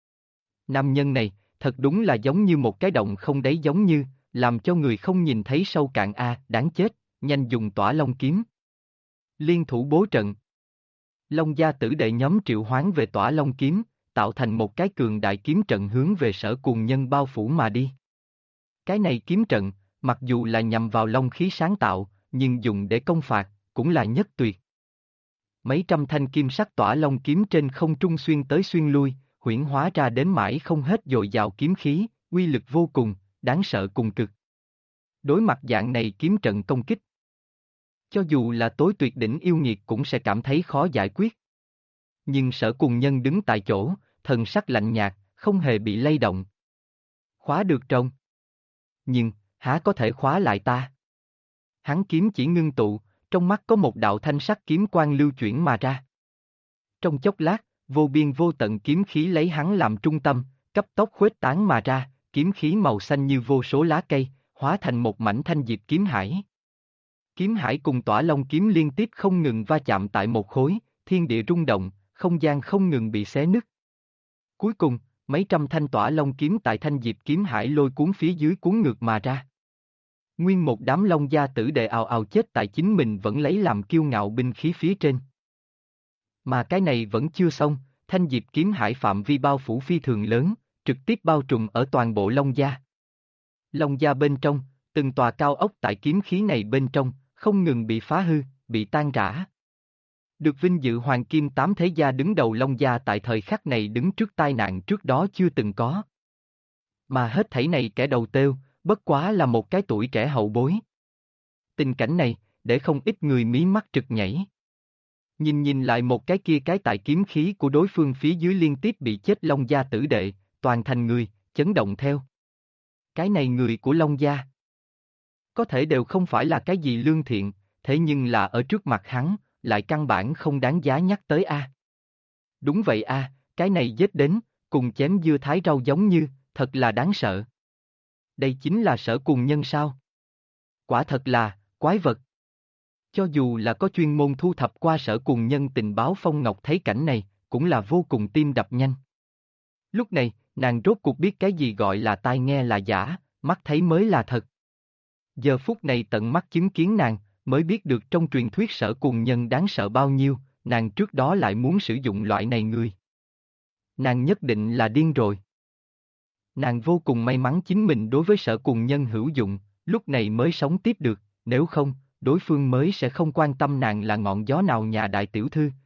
Nam nhân này, thật đúng là giống như một cái động không đáy giống như, làm cho người không nhìn thấy sâu cạn đáng chết, nhanh dùng Tỏa Long kiếm. Liên thủ bố trận. Long gia tử đệ nhóm triệu hoán về Tỏa Long kiếm, tạo thành một cái cường đại kiếm trận hướng về Sở Cùng Nhân bao phủ mà đi. Cái này kiếm trận, mặc dù là nhằm vào long khí sáng tạo, nhưng dùng để công phạt, cũng là nhất tuyệt. Mấy trăm thanh kim sắc Tỏa Long kiếm trên không trung xuyên tới xuyên lui, huyễn hóa ra đến mãi không hết dồi dào kiếm khí, uy lực vô cùng, đáng sợ cùng cực. Đối mặt dạng này kiếm trận công kích, cho dù là tối tuyệt đỉnh yêu nghiệt cũng sẽ cảm thấy khó giải quyết. Nhưng Sở Cùng Nhân đứng tại chỗ, thần sắc lạnh nhạt, không hề bị lay động. Khóa được trông. Nhưng, há có thể khóa lại ta? Hắn kiếm chỉ ngưng tụ, trong mắt có một đạo thanh sắc kiếm quang lưu chuyển mà ra. Trong chốc lát, vô biên vô tận kiếm khí lấy hắn làm trung tâm, cấp tốc khuếch tán mà ra, kiếm khí màu xanh như vô số lá cây, hóa thành một mảnh thanh diệp kiếm hải. Kiếm hải cùng Tỏa Long kiếm liên tiếp không ngừng va chạm tại một khối, thiên địa rung động, không gian không ngừng bị xé nứt. Cuối cùng, mấy trăm thanh Tỏa Long kiếm tại thanh diệp kiếm hải lôi cuốn phía dưới cuốn ngược mà ra. Nguyên một đám Long gia tử đệ ào ào chết tại chính mình vẫn lấy làm kiêu ngạo binh khí phía trên. Mà cái này vẫn chưa xong, thanh diệp kiếm hải phạm vi bao phủ phi thường lớn, trực tiếp bao trùm ở toàn bộ Long gia. Long gia bên trong, từng tòa cao ốc tại kiếm khí này bên trong, không ngừng bị phá hư, bị tan rã. Được vinh dự Hoàng Kim Tám Thế Gia đứng đầu Long gia tại thời khắc này đứng trước tai nạn trước đó chưa từng có. Mà hết thảy này kẻ đầu têu, bất quá là một cái tuổi trẻ hậu bối. Tình cảnh này, để không ít người mí mắt trực nhảy. Nhìn lại một cái kia cái tại kiếm khí của đối phương phía dưới liên tiếp bị chết Long gia tử đệ, toàn thành người, chấn động theo. Cái này người của Long gia. Có thể đều không phải là cái gì lương thiện, thế nhưng là ở trước mặt hắn, lại căn bản không đáng giá nhắc tới Đúng vậy cái này giết đến, cùng chém dưa thái rau giống như, thật là đáng sợ. Đây chính là Sở Cùng Nhân sao? Quả thật là, quái vật. Cho dù là có chuyên môn thu thập qua Sở Cùng Nhân tình báo Phong Ngọc thấy cảnh này, cũng là vô cùng tim đập nhanh. Lúc này, nàng rốt cuộc biết cái gì gọi là tai nghe là giả, mắt thấy mới là thật. Giờ phút này tận mắt chứng kiến nàng, mới biết được trong truyền thuyết Sở Cùng Nhân đáng sợ bao nhiêu, nàng trước đó lại muốn sử dụng loại này người. Nàng nhất định là điên rồi. Nàng vô cùng may mắn chính mình đối với Sở Cùng Nhân hữu dụng, lúc này mới sống tiếp được, nếu không, đối phương mới sẽ không quan tâm nàng là ngọn gió nào nhà đại tiểu thư,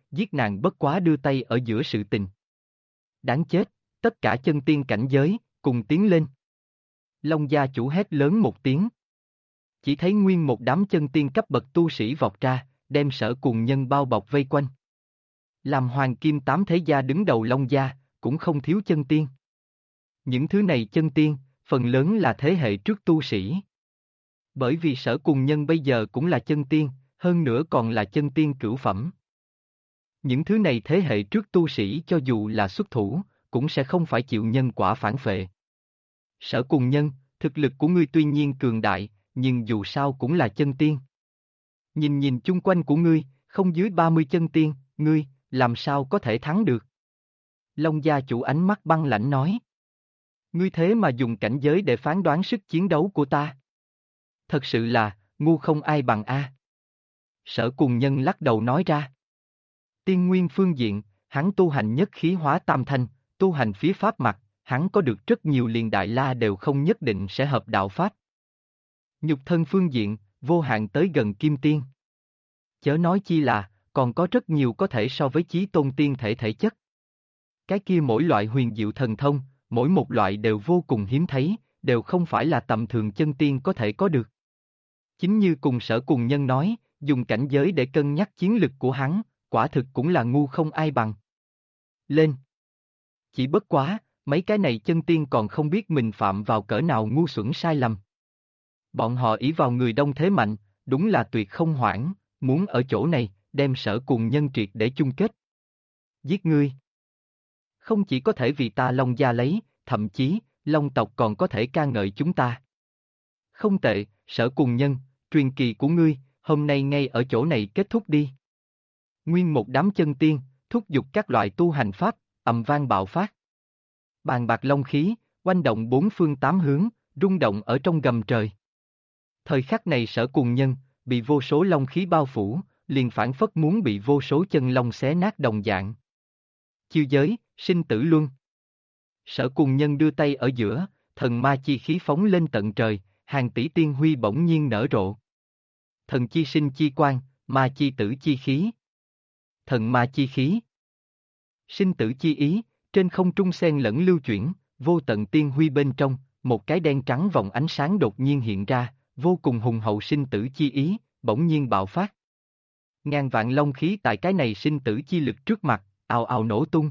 giết nàng bất quá đưa tay ở giữa sự tình. Đáng chết, tất cả chân tiên cảnh giới, cùng tiến lên. Long gia chủ hét lớn một tiếng. Chỉ thấy nguyên một đám chân tiên cấp bậc tu sĩ vọt ra, đem Sở Cùng Nhân bao bọc vây quanh. Làm hoàng kim tám thế gia đứng đầu Long gia, cũng không thiếu chân tiên. Những thứ này chân tiên, phần lớn là thế hệ trước tu sĩ. Bởi vì Sở Cùng Nhân bây giờ cũng là chân tiên, hơn nữa còn là chân tiên cửu phẩm. Những thứ này thế hệ trước tu sĩ cho dù là xuất thủ, cũng sẽ không phải chịu nhân quả phản phệ. Sở Cùng Nhân, thực lực của ngươi tuy nhiên cường đại, nhưng dù sao cũng là chân tiên. Nhìn nhìn chung quanh của ngươi, không dưới 30 chân tiên, ngươi, làm sao có thể thắng được? Long gia chủ ánh mắt băng lãnh nói. Ngươi thế mà dùng cảnh giới để phán đoán sức chiến đấu của ta. Thật sự là, ngu không ai bằng A. Sở Cùng Nhân lắc đầu nói ra. Tiên nguyên phương diện, hắn tu hành nhất khí hóa tam thanh, tu hành phía pháp mặt, hắn có được rất nhiều liền đại la đều không nhất định sẽ hợp đạo pháp. Nhục thân phương diện, vô hạn tới gần kim tiên. Chớ nói chi là, còn có rất nhiều có thể so với chí tôn tiên thể thể chất. Cái kia mỗi loại huyền diệu thần thông, mỗi một loại đều vô cùng hiếm thấy, đều không phải là tầm thường chân tiên có thể có được. Chính như cùng Sở Cùng Nhân nói, dùng cảnh giới để cân nhắc chiến lực của hắn, quả thực cũng là ngu không ai bằng. Lên! Chỉ bất quá, mấy cái này chân tiên còn không biết mình phạm vào cỡ nào ngu xuẩn sai lầm. Bọn họ ỷ vào người đông thế mạnh, đúng là tuyệt không hoảng, muốn ở chỗ này, đem Sở Cùng Nhân triệt để chung kết. Giết ngươi! Không chỉ có thể vì ta Long gia lấy, thậm chí, Long tộc còn có thể ca ngợi chúng ta. Không tệ, Sở Cùng Nhân, truyền kỳ của ngươi, hôm nay ngay ở chỗ này kết thúc đi. Nguyên một đám chân tiên, thúc giục các loại tu hành pháp, ầm vang bạo phát. Bàn bạc long khí, oanh động bốn phương tám hướng, rung động ở trong gầm trời. Thời khắc này Sở Cùng Nhân, bị vô số long khí bao phủ, liền phản phất muốn bị vô số chân long xé nát đồng dạng. Chiêu giới, sinh tử luân. Sở Cùng Nhân đưa tay ở giữa, thần ma chi khí phóng lên tận trời, hàng tỷ tiên huy bỗng nhiên nở rộ. Thần chi sinh chi quang, ma chi tử chi khí. Thần ma chi khí. Sinh tử chi ý, trên không trung xen lẫn lưu chuyển, vô tận tiên huy bên trong, một cái đen trắng vòng ánh sáng đột nhiên hiện ra, vô cùng hùng hậu sinh tử chi ý, bỗng nhiên bạo phát. Ngàn vạn long khí tại cái này sinh tử chi lực trước mặt, ào ào nổ tung.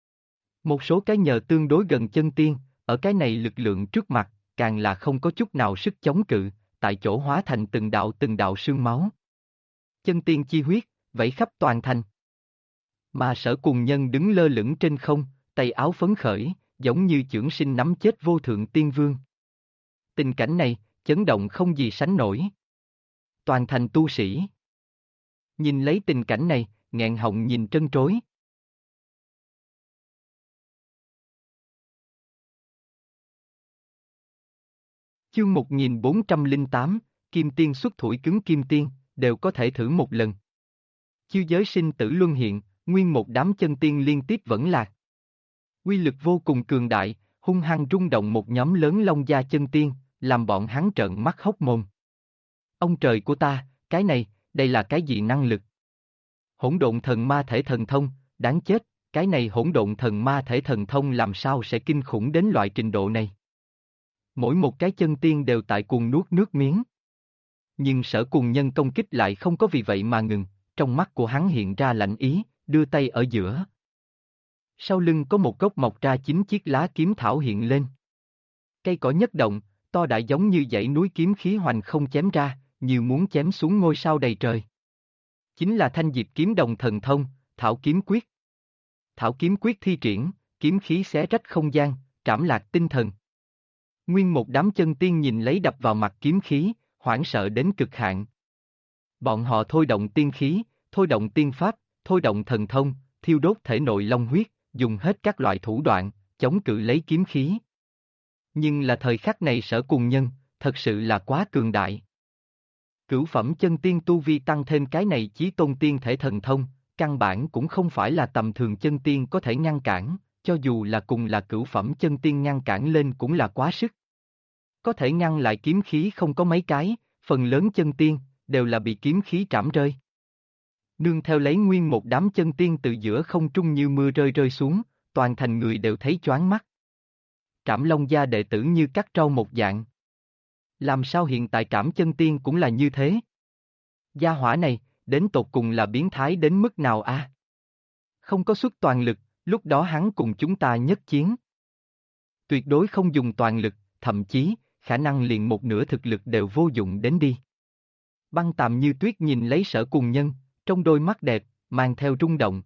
Một số cái nhờ tương đối gần chân tiên, ở cái này lực lượng trước mặt, càng là không có chút nào sức chống cự, tại chỗ hóa thành từng đạo sương máu. Chân tiên chi huyết, vẩy khắp toàn thành. Mà Sở Cùng Nhân đứng lơ lửng trên không, tay áo phấn khởi, giống như chưởng sinh nắm chết vô thượng tiên vương. Tình cảnh này, chấn động không gì sánh nổi. Toàn thành tu sĩ. Nhìn lấy tình cảnh này, nghẹn họng nhìn trân trối. Chương 1408, Kim Tiên xuất thủi cứng Kim Tiên, đều có thể thử một lần. Chiêu giới sinh tử luân hiện, nguyên một đám chân tiên liên tiếp vẫn lạc. Quy lực vô cùng cường đại, hung hăng rung động một nhóm lớn Long gia chân tiên, làm bọn hắn trợn mắt hốc mồm. Ông trời của ta, cái này, đây là cái gì năng lực? Hỗn độn thần ma thể thần thông, đáng chết, cái này hỗn độn thần ma thể thần thông làm sao sẽ kinh khủng đến loại trình độ này? Mỗi một cái chân tiên đều tại cuồng nuốt nước miếng. Nhưng Sở Cùng Nhân công kích lại không có vì vậy mà ngừng, trong mắt của hắn hiện ra lạnh ý, đưa tay ở giữa. Sau lưng có một gốc mọc ra 9 chiếc lá kiếm thảo hiện lên. Cây cỏ nhất động, to đại giống như dãy núi kiếm khí hoành không chém ra, như muốn chém xuống ngôi sao đầy trời. Chính là Thanh Diệp kiếm đồng thần thông, Thảo kiếm quyết. Thảo kiếm quyết thi triển, kiếm khí xé rách không gian, trảm lạc tinh thần. Nguyên một đám chân tiên nhìn lấy đập vào mặt kiếm khí, hoảng sợ đến cực hạn. Bọn họ thôi động tiên khí, thôi động tiên pháp, thôi động thần thông, thiêu đốt thể nội long huyết, dùng hết các loại thủ đoạn, chống cự lấy kiếm khí. Nhưng là thời khắc này Sở Cùng Nhân, thật sự là quá cường đại. Cửu phẩm chân tiên tu vi tăng thêm cái này chí tôn tiên thể thần thông, căn bản cũng không phải là tầm thường chân tiên có thể ngăn cản, cho dù là cùng là cửu phẩm chân tiên ngăn cản lên cũng là quá sức. Có thể ngăn lại kiếm khí không có mấy cái, phần lớn chân tiên, đều là bị kiếm khí trảm rơi. Nương theo lấy nguyên một đám chân tiên từ giữa không trung như mưa rơi rơi xuống, toàn thành người đều thấy choáng mắt. Trảm Long gia đệ tử như cắt rau một dạng. Làm sao hiện tại Trảm chân tiên cũng là như thế? Gia hỏa này, đến tột cùng là biến thái đến mức nào a? Không có xuất toàn lực, lúc đó hắn cùng chúng ta nhất chiến. Tuyệt đối không dùng toàn lực, thậm chí, khả năng liền một nửa thực lực đều vô dụng đến đi. Băng Tàm Như Tuyết nhìn lấy Sở Cùng Nhân, trong đôi mắt đẹp, mang theo rung động.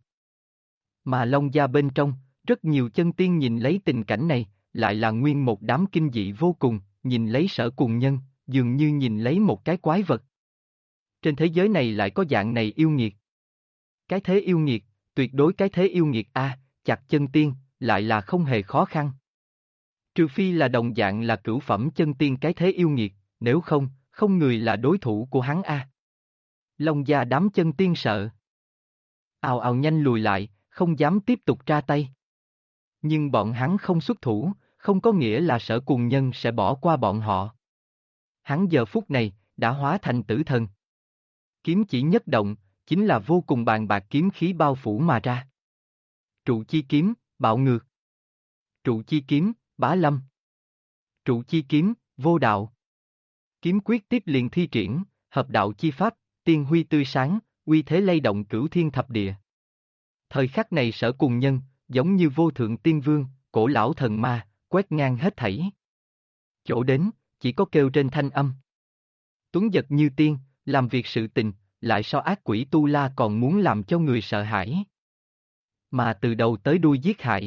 Mà Long gia bên trong, rất nhiều chân tiên nhìn lấy tình cảnh này, lại là nguyên một đám kinh dị vô cùng, nhìn lấy Sở Cùng Nhân, dường như nhìn lấy một cái quái vật. Trên thế giới này lại có dạng này yêu nghiệt. Cái thế yêu nghiệt, tuyệt đối cái thế yêu nghiệt a, chặt chân tiên, lại là không hề khó khăn. Trừ phi là đồng dạng là cửu phẩm chân tiên cái thế yêu nghiệt, nếu không, không người là đối thủ của hắn a. Long gia đám chân tiên sợ. Ào ào nhanh lùi lại, không dám tiếp tục ra tay. Nhưng bọn hắn không xuất thủ, không có nghĩa là Sở Cùng Nhân sẽ bỏ qua bọn họ. Hắn giờ phút này, đã hóa thành tử thần. Kiếm chỉ nhất động, chính là vô cùng bàn bạc kiếm khí bao phủ mà ra. Trụ chi kiếm, bạo ngược. Trụ chi kiếm, bá lâm. Trụ chi kiếm, vô đạo. Kiếm quyết tiếp liền thi triển, hợp đạo chi pháp, tiên huy tươi sáng, uy thế lay động cửu thiên thập địa. Thời khắc này Sở Cùng Nhân, giống như vô thượng tiên vương, cổ lão thần ma, quét ngang hết thảy. Chỗ đến, chỉ có kêu trên thanh âm. Tuấn giật như tiên, làm việc sự tình, lại so ác quỷ tu la còn muốn làm cho người sợ hãi. Mà từ đầu tới đuôi giết hại.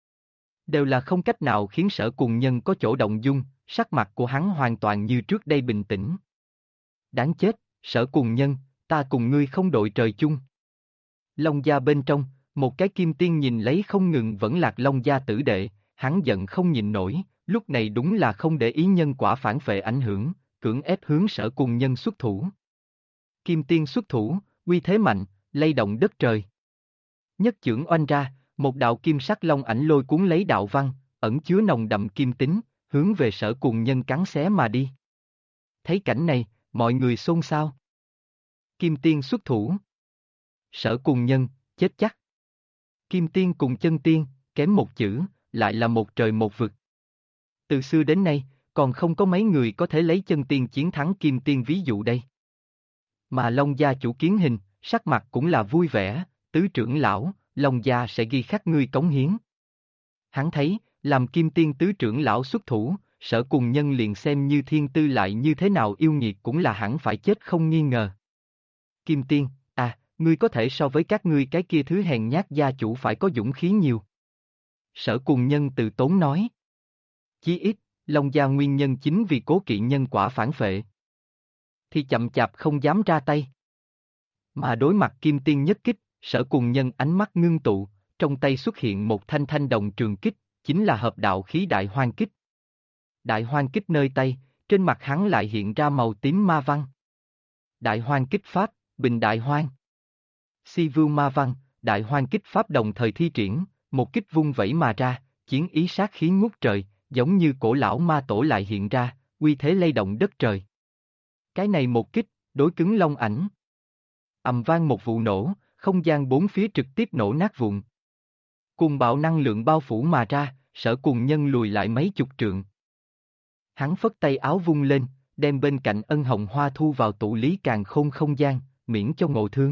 Đều là không cách nào khiến Sở Cùng Nhân có chỗ động dung, sắc mặt của hắn hoàn toàn như trước đây bình tĩnh. Đáng chết, Sở Cùng Nhân, ta cùng ngươi không đội trời chung. Long gia bên trong, một cái kim tiên nhìn lấy không ngừng vẫn lạc Long gia tử đệ, hắn giận không nhịn nổi, lúc này đúng là không để ý nhân quả phản phệ ảnh hưởng, cưỡng ép hướng Sở Cùng Nhân xuất thủ. Kim tiên xuất thủ, uy thế mạnh, lay động đất trời. Nhất chưởng oanh ra, một đạo kim sắc long ảnh lôi cuốn lấy đạo văn, ẩn chứa nồng đậm kim tính, hướng về Sở Cùng Nhân cắn xé mà đi. Thấy cảnh này, mọi người xôn xao. Kim tiên xuất thủ. Sở Cùng Nhân, chết chắc. Kim tiên cùng chân tiên, kém một chữ, lại là một trời một vực. Từ xưa đến nay, còn không có mấy người có thể lấy chân tiên chiến thắng kim tiên ví dụ đây. Mà Long gia chủ Kiến Hình, sắc mặt cũng là vui vẻ, tứ trưởng lão, Long gia sẽ ghi khắc ngươi cống hiến. Hắn thấy, làm kim tiên tứ trưởng lão xuất thủ, Sở Cùng Nhân liền xem như thiên tư lại như thế nào yêu nghiệt cũng là hẳn phải chết không nghi ngờ. Kim tiên, ngươi có thể so với các ngươi cái kia thứ hèn nhát gia chủ phải có dũng khí nhiều. Sở Cùng Nhân từ tốn nói. Chí ít, Long gia nguyên nhân chính vì cố kỵ nhân quả phản phệ. Thì chậm chạp không dám ra tay. Mà đối mặt kim tiên nhất kích, Sở Cùng Nhân ánh mắt ngưng tụ, trong tay xuất hiện một thanh thanh đồng trường kích, chính là hợp đạo khí đại hoang kích. Đại hoang kích nơi tay, trên mặt hắn lại hiện ra màu tím ma văn. Đại hoang kích pháp, bình đại hoang. Si vưu ma văn, đại hoang kích pháp đồng thời thi triển, một kích vung vẩy mà ra, chiến ý sát khí ngút trời, giống như cổ lão ma tổ lại hiện ra, uy thế lay động đất trời. Cái này một kích, đối cứng long ảnh. Ầm vang một vụ nổ, không gian bốn phía trực tiếp nổ nát vụn. Cùng bạo năng lượng bao phủ mà ra, Sở Cùng Nhân lùi lại mấy chục trượng. Hắn phất tay áo vung lên, đem bên cạnh ân hồng hoa thu vào tụ lý càn khôn không gian, miễn cho ngộ thương.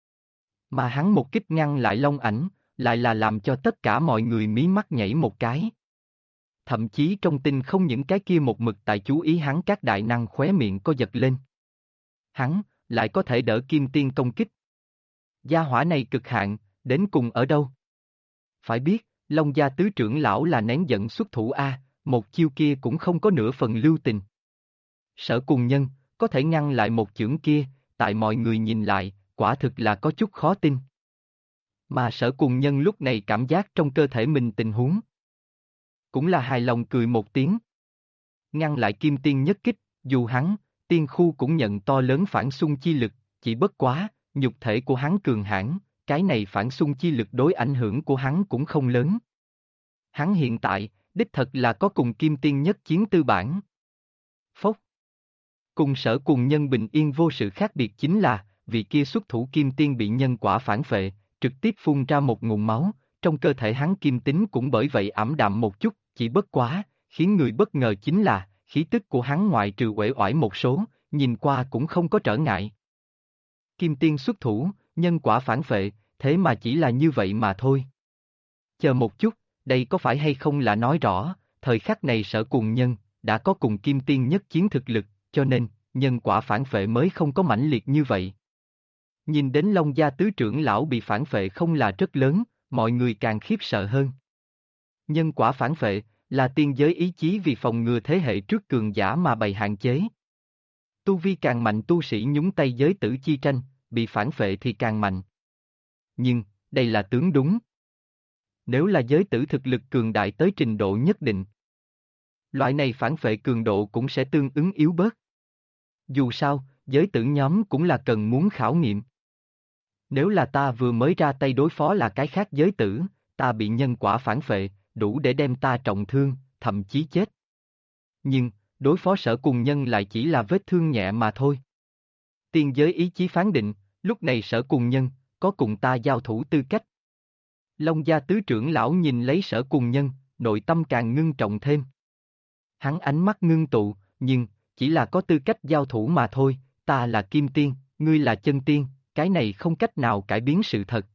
Mà hắn một kích ngăn lại long ảnh, lại là làm cho tất cả mọi người mí mắt nhảy một cái. Thậm chí trong tinh không những cái kia một mực tại chú ý hắn các đại năng khóe miệng co giật lên. Hắn, lại có thể đỡ kim tiên công kích. Gia hỏa này cực hạn, đến cùng ở đâu? Phải biết, Long gia tứ trưởng lão là nén giận xuất thủ A, một chiêu kia cũng không có nửa phần lưu tình. Sở Cùng Nhân, có thể ngăn lại một chưởng kia, tại mọi người nhìn lại, quả thực là có chút khó tin. Mà Sở Cùng Nhân lúc này cảm giác trong cơ thể mình tình huống. Cũng là hài lòng cười một tiếng. Ngăn lại kim tiên nhất kích, dù hắn, tiên khu cũng nhận to lớn phản xung chi lực, chỉ bất quá, nhục thể của hắn cường hãn, cái này phản xung chi lực đối ảnh hưởng của hắn cũng không lớn. Hắn hiện tại, đích thật là có cùng kim tiên nhất chiến tư bản. Phốc. Cùng Sở Cùng Nhân bình yên vô sự khác biệt chính là, vị kia xuất thủ kim tiên bị nhân quả phản phệ, trực tiếp phun ra một ngụm máu, trong cơ thể hắn kim tính cũng bởi vậy ảm đạm một chút, chỉ bất quá, khiến người bất ngờ chính là, khí tức của hắn ngoại trừ uể oải một số, nhìn qua cũng không có trở ngại. Kim tiên xuất thủ, nhân quả phản phệ, thế mà chỉ là như vậy mà thôi. Chờ một chút, đây có phải hay không là nói rõ, thời khắc này Sở Cùng Nhân, đã có cùng kim tiên nhất chiến thực lực, cho nên, nhân quả phản phệ mới không có mãnh liệt như vậy. Nhìn đến Long Gia tứ trưởng lão bị phản phệ không là rất lớn, mọi người càng khiếp sợ hơn. Nhân quả phản phệ, là tiên giới ý chí vì phòng ngừa thế hệ trước cường giả mà bày hạn chế. Tu vi càng mạnh tu sĩ nhúng tay giới tử chi tranh, bị phản phệ thì càng mạnh. Nhưng, đây là tướng đúng. Nếu là giới tử thực lực cường đại tới trình độ nhất định, loại này phản phệ cường độ cũng sẽ tương ứng yếu bớt. Dù sao, giới tử nhóm cũng là cần muốn khảo nghiệm. Nếu là ta vừa mới ra tay đối phó là cái khác giới tử, ta bị nhân quả phản phệ, đủ để đem ta trọng thương, thậm chí chết. Nhưng, đối phó Sở Cùng Nhân lại chỉ là vết thương nhẹ mà thôi. Tiên giới ý chí phán định, lúc này Sở Cùng Nhân, có cùng ta giao thủ tư cách. Long Gia tứ trưởng lão nhìn lấy Sở Cùng Nhân, nội tâm càng ngưng trọng thêm. Hắn ánh mắt ngưng tụ, nhưng, chỉ là có tư cách giao thủ mà thôi, ta là Kim Tiên, ngươi là Chân Tiên, cái này không cách nào cải biến sự thật.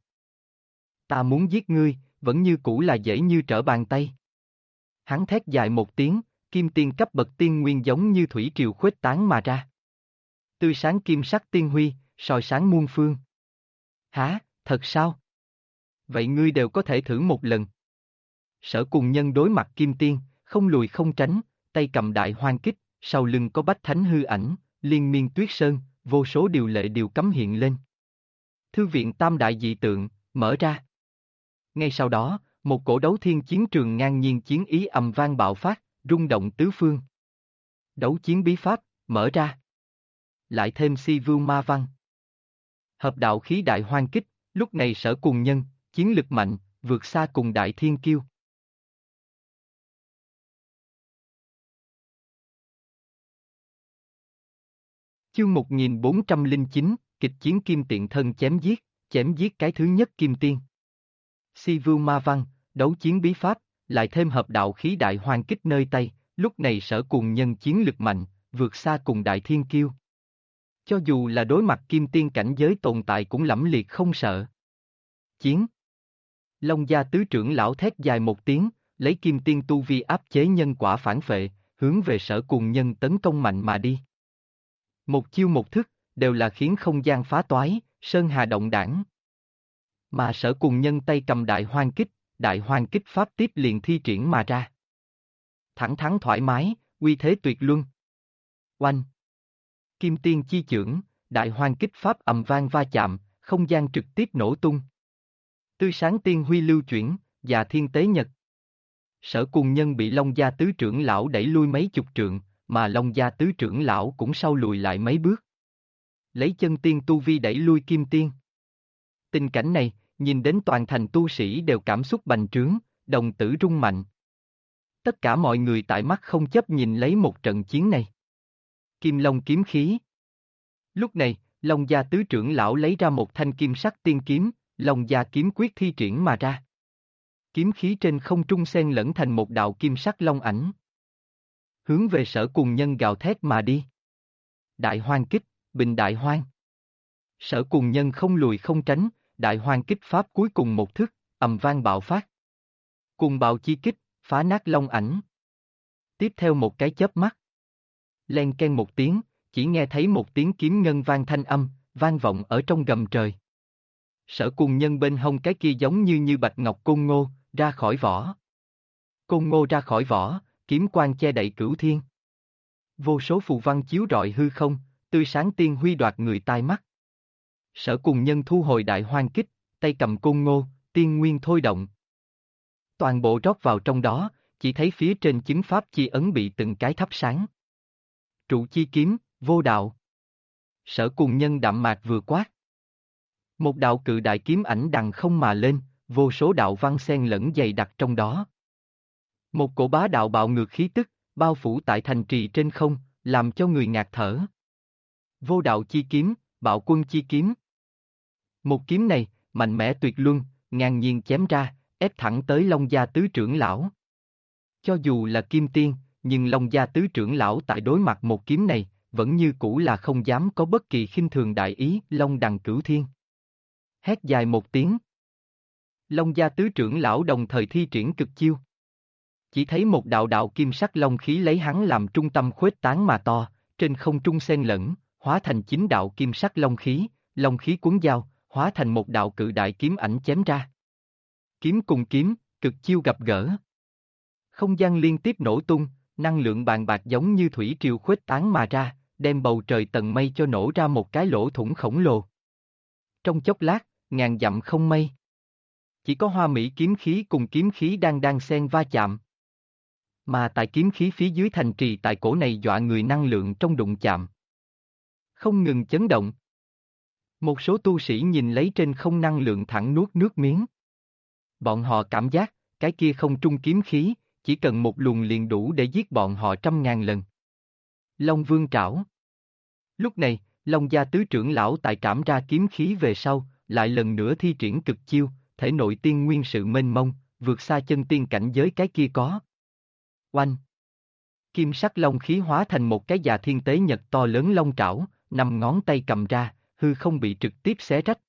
Ta muốn giết ngươi, vẫn như cũ là dễ như trở bàn tay. Hắn thét dài một tiếng, Kim Tiên cấp bậc tiên nguyên giống như thủy triều khuếch tán mà ra. Tươi sáng kim sắc tiên huy, soi sáng muôn phương. Hả, thật sao? Vậy ngươi đều có thể thử một lần. Sở Cùng Nhân đối mặt Kim Tiên, không lùi không tránh, tay cầm đại hoang kích, sau lưng có bách thánh hư ảnh, liên miên tuyết sơn, vô số điều lệ điều cấm hiện lên. Thư viện tam đại dị tượng, mở ra. Ngay sau đó, một cổ đấu thiên chiến trường ngang nhiên chiến ý ầm vang bạo phát, rung động tứ phương. Đấu chiến bí pháp, mở ra. Lại thêm si vưu ma văn. Hợp đạo khí đại hoang kích, lúc này Sở Cùng Nhân, chiến lực mạnh, vượt xa cùng đại thiên kiêu. Chương 1409, kịch chiến kim tiện thân chém giết cái thứ nhất kim tiên. Si vưu ma văn, đấu chiến bí pháp, lại thêm hợp đạo khí đại hoang kích nơi tay, lúc này Sở Cùng Nhân chiến lực mạnh, vượt xa cùng đại thiên kiêu. Cho dù là đối mặt kim tiên cảnh giới tồn tại cũng lẫm liệt không sợ. Chiến. Long Gia tứ trưởng lão thét dài một tiếng, lấy kim tiên tu vi áp chế nhân quả phản phệ, hướng về Sở Cùng Nhân tấn công mạnh mà đi. Một chiêu một thức, đều là khiến không gian phá toái, sơn hà động đảng. Mà Sở Cùng Nhân tay cầm đại hoang kích pháp tiếp liền thi triển mà ra. Thẳng thắn thoải mái, uy thế tuyệt luân. Oanh! Kim tiên chi chưởng, đại hoang kích pháp ầm vang va chạm, không gian trực tiếp nổ tung. Tươi sáng tiên huy lưu chuyển, và thiên tế nhật. Sở Cùng Nhân bị Long Gia tứ trưởng lão đẩy lui mấy chục trượng, mà Long Gia tứ trưởng lão cũng sau lùi lại mấy bước. Lấy chân tiên tu vi đẩy lui kim tiên. Tình cảnh này, nhìn đến toàn thành tu sĩ đều cảm xúc bành trướng, đồng tử rung mạnh. Tất cả mọi người tại mắt không chấp nhìn lấy một trận chiến này. Kim Long kiếm khí. Lúc này, Long Gia tứ trưởng lão lấy ra một thanh kim sắc tiên kiếm, Long Gia kiếm quyết thi triển mà ra. Kiếm khí trên không trung xen lẫn thành một đạo kim sắc long ảnh. Hướng về Sở Cùng Nhân gào thét mà đi. Đại hoang kích, bình đại hoang. Sở Cùng Nhân không lùi không tránh, đại hoang kích pháp cuối cùng một thức, ầm vang bạo phát. Cùng bạo chi kích, phá nát long ảnh. Tiếp theo một cái chớp mắt. Len ken một tiếng, chỉ nghe thấy một tiếng kiếm ngân vang thanh âm, vang vọng ở trong gầm trời. Sở Cùng Nhân bên hông cái kia giống như bạch ngọc côn ngô, ra khỏi vỏ. Côn ngô ra khỏi vỏ, kiếm quang che đậy cửu thiên. Vô số phù văn chiếu rọi hư không, tươi sáng tiên huy đoạt người tai mắt. Sở Cùng Nhân thu hồi đại hoang kích, tay cầm côn ngô, tiên nguyên thôi động. Toàn bộ rót vào trong đó, chỉ thấy phía trên chứng pháp chi ấn bị từng cái thắp sáng. Trụ chi kiếm, vô đạo. Sở Cùng Nhân đạm mạc vừa quát. Một đạo cự đại kiếm ảnh đằng không mà lên, vô số đạo văn xen lẫn dày đặc trong đó. Một cổ bá đạo bạo ngược khí tức, bao phủ tại thành trì trên không, làm cho người ngạt thở. Vô đạo chi kiếm, Bạo quân chi kiếm. Một kiếm này, mạnh mẽ tuyệt luân, ngang nhiên chém ra, ép thẳng tới Long Gia tứ trưởng lão. Cho dù là kim tiên, nhưng Long Gia tứ trưởng lão tại đối mặt một kiếm này, vẫn như cũ là không dám có bất kỳ khinh thường đại ý. Long đằng cửu thiên. Hét dài một tiếng. Long Gia tứ trưởng lão đồng thời thi triển cực chiêu. Chỉ thấy một đạo đạo kim sắc long khí lấy hắn làm trung tâm khuếch tán mà to, trên không trung xen lẫn, hóa thành 9 đạo kim sắc long khí cuốn dao, hóa thành một đạo cự đại kiếm ảnh chém ra. Kiếm cùng kiếm, cực chiêu gặp gỡ. Không gian liên tiếp nổ tung, năng lượng bàn bạc giống như thủy triều khuếch tán mà ra, đem bầu trời tầng mây cho nổ ra một cái lỗ thủng khổng lồ. Trong chốc lát, ngàn dặm không mây. Chỉ có hoa mỹ kiếm khí cùng kiếm khí đang xen va chạm. Mà tại kiếm khí phía dưới thành trì tại cổ này dọa người năng lượng trong đụng chạm. Không ngừng chấn động. Một số tu sĩ nhìn lấy trên không năng lượng thẳng nuốt nước miếng. Bọn họ cảm giác, cái kia không trung kiếm khí, chỉ cần một luồng liền đủ để giết bọn họ 100.000 lần. Long Vương trảo. Lúc này, Long Gia tứ trưởng lão tại trảm ra kiếm khí về sau, lại lần nữa thi triển cực chiêu, thể nội tiên nguyên sự mênh mông, vượt xa chân tiên cảnh giới cái kia có. Oanh! Kim sắc long khí hóa thành một cái già thiên tế nhật to lớn long trảo, 5 ngón tay cầm ra, hư không bị trực tiếp xé rách.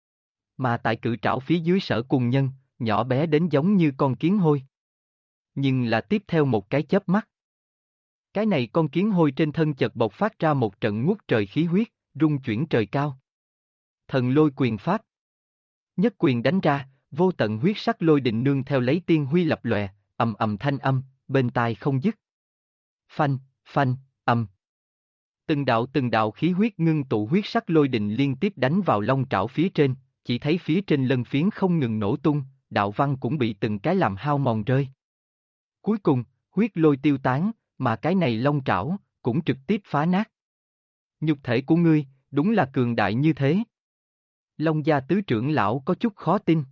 Mà tại cự trảo phía dưới Sở Cùng Nhân, nhỏ bé đến giống như con kiến hôi. Nhưng là tiếp theo một cái chớp mắt. Cái này con kiến hôi trên thân chợt bộc phát ra một trận ngút trời khí huyết, rung chuyển trời cao. Thần lôi quyền pháp. Nhất quyền đánh ra, vô tận huyết sắc lôi đình nương theo lấy tiên huy lập lòe, ầm ầm thanh âm, bên tai không dứt. Phanh, phanh, ầm. Từng đạo khí huyết ngưng tụ huyết sắc lôi đình liên tiếp đánh vào long trảo phía trên, chỉ thấy phía trên lân phiến không ngừng nổ tung, đạo văn cũng bị từng cái làm hao mòn rơi. Cuối cùng, huyết lôi tiêu tán, mà cái này long trảo, cũng trực tiếp phá nát. Nhục thể của ngươi, đúng là cường đại như thế. Long Gia tứ trưởng lão có chút khó tin.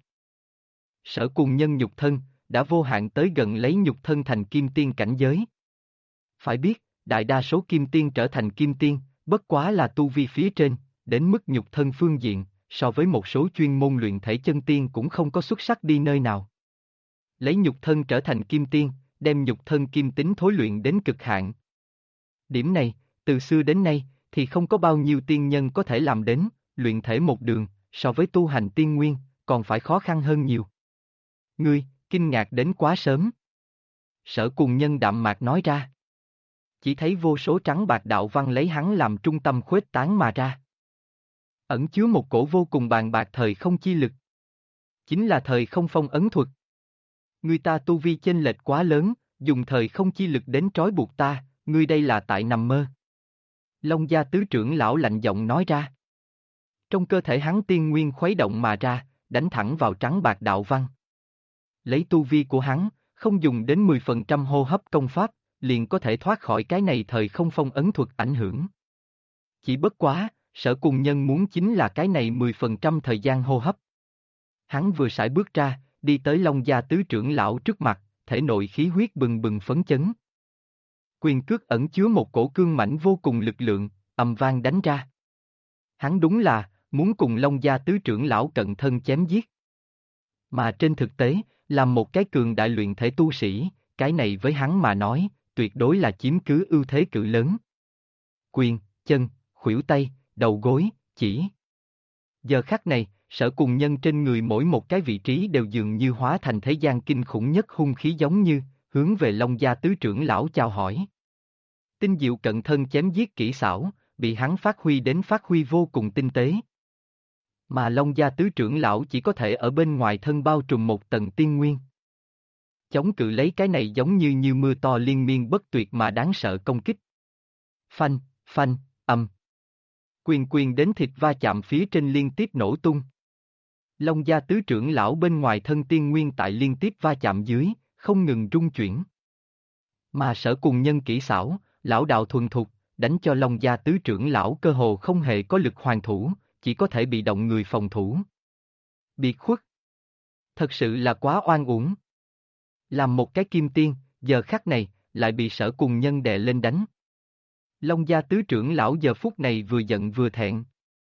Sở Cùng Nhân nhục thân, đã vô hạn tới gần lấy nhục thân thành kim tiên cảnh giới. Phải biết, đại đa số kim tiên trở thành kim tiên, bất quá là tu vi phía trên, đến mức nhục thân phương diện, so với một số chuyên môn luyện thể chân tiên cũng không có xuất sắc đi nơi nào. Lấy nhục thân trở thành kim tiên, đem nhục thân kim tính thối luyện đến cực hạn. Điểm này, từ xưa đến nay, thì không có bao nhiêu tiên nhân có thể làm đến, luyện thể một đường, so với tu hành tiên nguyên, còn phải khó khăn hơn nhiều. Ngươi, kinh ngạc đến quá sớm. Sở Cùng Nhân đạm mạc nói ra. Chỉ thấy vô số trắng bạc đạo văn lấy hắn làm trung tâm khuếch tán mà ra. Ẩn chứa một cổ vô cùng bàn bạc thời không chi lực. Chính là thời không phong ấn thuật. Người ta tu vi chênh lệch quá lớn, dùng thời không chi lực đến trói buộc ta, ngươi đây là tại nằm mơ. Long Gia tứ trưởng lão lạnh giọng nói ra. Trong cơ thể hắn tiên nguyên khuấy động mà ra, đánh thẳng vào trắng bạc đạo văn. Lấy tu vi của hắn, không dùng đến 10% hô hấp công pháp, liền có thể thoát khỏi cái này thời không phong ấn thuật ảnh hưởng. Chỉ bất quá, Sở Cùng Nhân muốn chính là cái này 10% thời gian hô hấp. Hắn vừa sải bước ra, đi tới Long Gia tứ trưởng lão trước mặt, thể nội khí huyết bừng bừng phấn chấn. Quyền cước ẩn chứa một cổ cương mãnh vô cùng lực lượng, ầm vang đánh ra. Hắn đúng là, muốn cùng Long Gia tứ trưởng lão cận thân chém giết. Mà trên thực tế, làm một cái cường đại luyện thể tu sĩ, cái này với hắn mà nói, tuyệt đối là chiếm cứ ưu thế cự lớn. Quyền, chân, khuỷu tay, đầu gối, chỉ. Giờ khắc này, Sở Cùng Nhân trên người mỗi một cái vị trí đều dường như hóa thành thế gian kinh khủng nhất hung khí giống như, hướng về Long Gia tứ trưởng lão chào hỏi. Tinh diệu cận thân chém giết kỹ xảo, bị hắn phát huy vô cùng tinh tế. Mà Long Gia tứ trưởng lão chỉ có thể ở bên ngoài thân bao trùm một tầng tiên nguyên. Chống cự lấy cái này giống như mưa to liên miên bất tuyệt mà đáng sợ công kích. Phanh, phanh, ầm. Quyền đến thịt va chạm phía trên liên tiếp nổ tung. Long Gia tứ trưởng lão bên ngoài thân tiên nguyên tại liên tiếp va chạm dưới, không ngừng rung chuyển. Mà Sở Cùng Nhân kỹ xảo, lão đạo thuần thục, đánh cho Long Gia tứ trưởng lão cơ hồ không hề có lực hoàn thủ, chỉ có thể bị động người phòng thủ. Biệt khuất. Thật sự là quá oan uổng. Làm một cái kim tiên, giờ khắc này, lại bị Sở Cùng Nhân đè lên đánh. Long Gia tứ trưởng lão giờ phút này vừa giận vừa thẹn.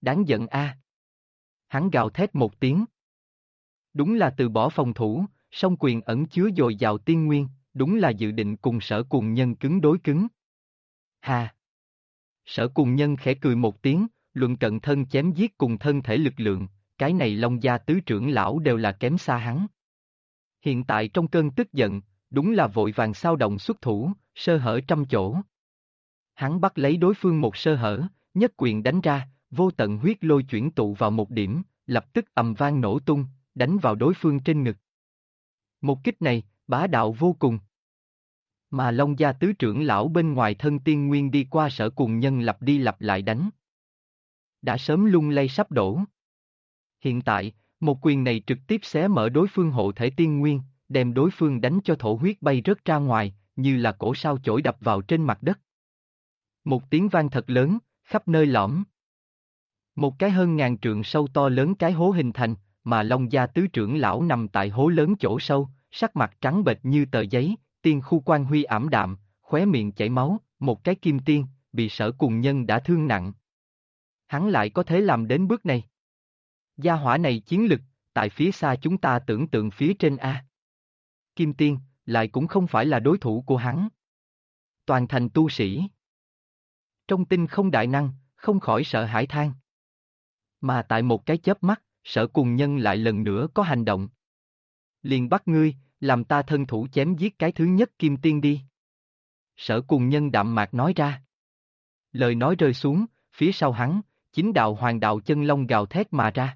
Đáng giận a. Hắn gào thét một tiếng. Đúng là từ bỏ phòng thủ, song quyền ẩn chứa dồi dào tiên nguyên, đúng là dự định cùng Sở Cùng Nhân cứng đối cứng. Hà! Sở Cùng Nhân khẽ cười một tiếng, luận cận thân chém giết cùng thân thể lực lượng, cái này Long gia tứ trưởng lão đều là kém xa hắn. Hiện tại trong cơn tức giận, đúng là vội vàng xao động xuất thủ, sơ hở trăm chỗ. Hắn bắt lấy đối phương một sơ hở, nhất quyền đánh ra, vô tận huyết lôi chuyển tụ vào một điểm, lập tức ầm vang nổ tung, đánh vào đối phương trên ngực. Một kích này, bá đạo vô cùng. Mà Long gia tứ trưởng lão bên ngoài thân tiên nguyên đi qua Sở Cùng Nhân lặp đi lặp lại đánh. Đã sớm lung lay sắp đổ. Hiện tại, một quyền này trực tiếp xé mở đối phương hộ thể tiên nguyên, đem đối phương đánh cho thổ huyết bay rớt ra ngoài, như là cổ sao chổi đập vào trên mặt đất. Một tiếng vang thật lớn, khắp nơi lõm. Một cái hơn ngàn trượng sâu to lớn cái hố hình thành, mà Long gia tứ trưởng lão nằm tại hố lớn chỗ sâu, sắc mặt trắng bệch như tờ giấy, tiên khu quan huy ảm đạm, khóe miệng chảy máu, một cái kim tiên, bị Sở Cùng Nhân đã thương nặng. Hắn lại có thể làm đến bước này. Gia hỏa này chiến lực, tại phía xa chúng ta tưởng tượng phía trên A. Kim tiên, lại cũng không phải là đối thủ của hắn. Toàn thành tu sĩ. Trong tinh không đại năng, không khỏi sợ hãi than. Mà tại một cái chớp mắt, Sở Cùng Nhân lại lần nữa có hành động. Liền bắt ngươi, làm ta thân thủ chém giết cái thứ nhất kim tiên đi. Sở Cùng Nhân đạm mạc nói ra. Lời nói rơi xuống, phía sau hắn, chính đạo hoàng đạo chân long gào thét mà ra.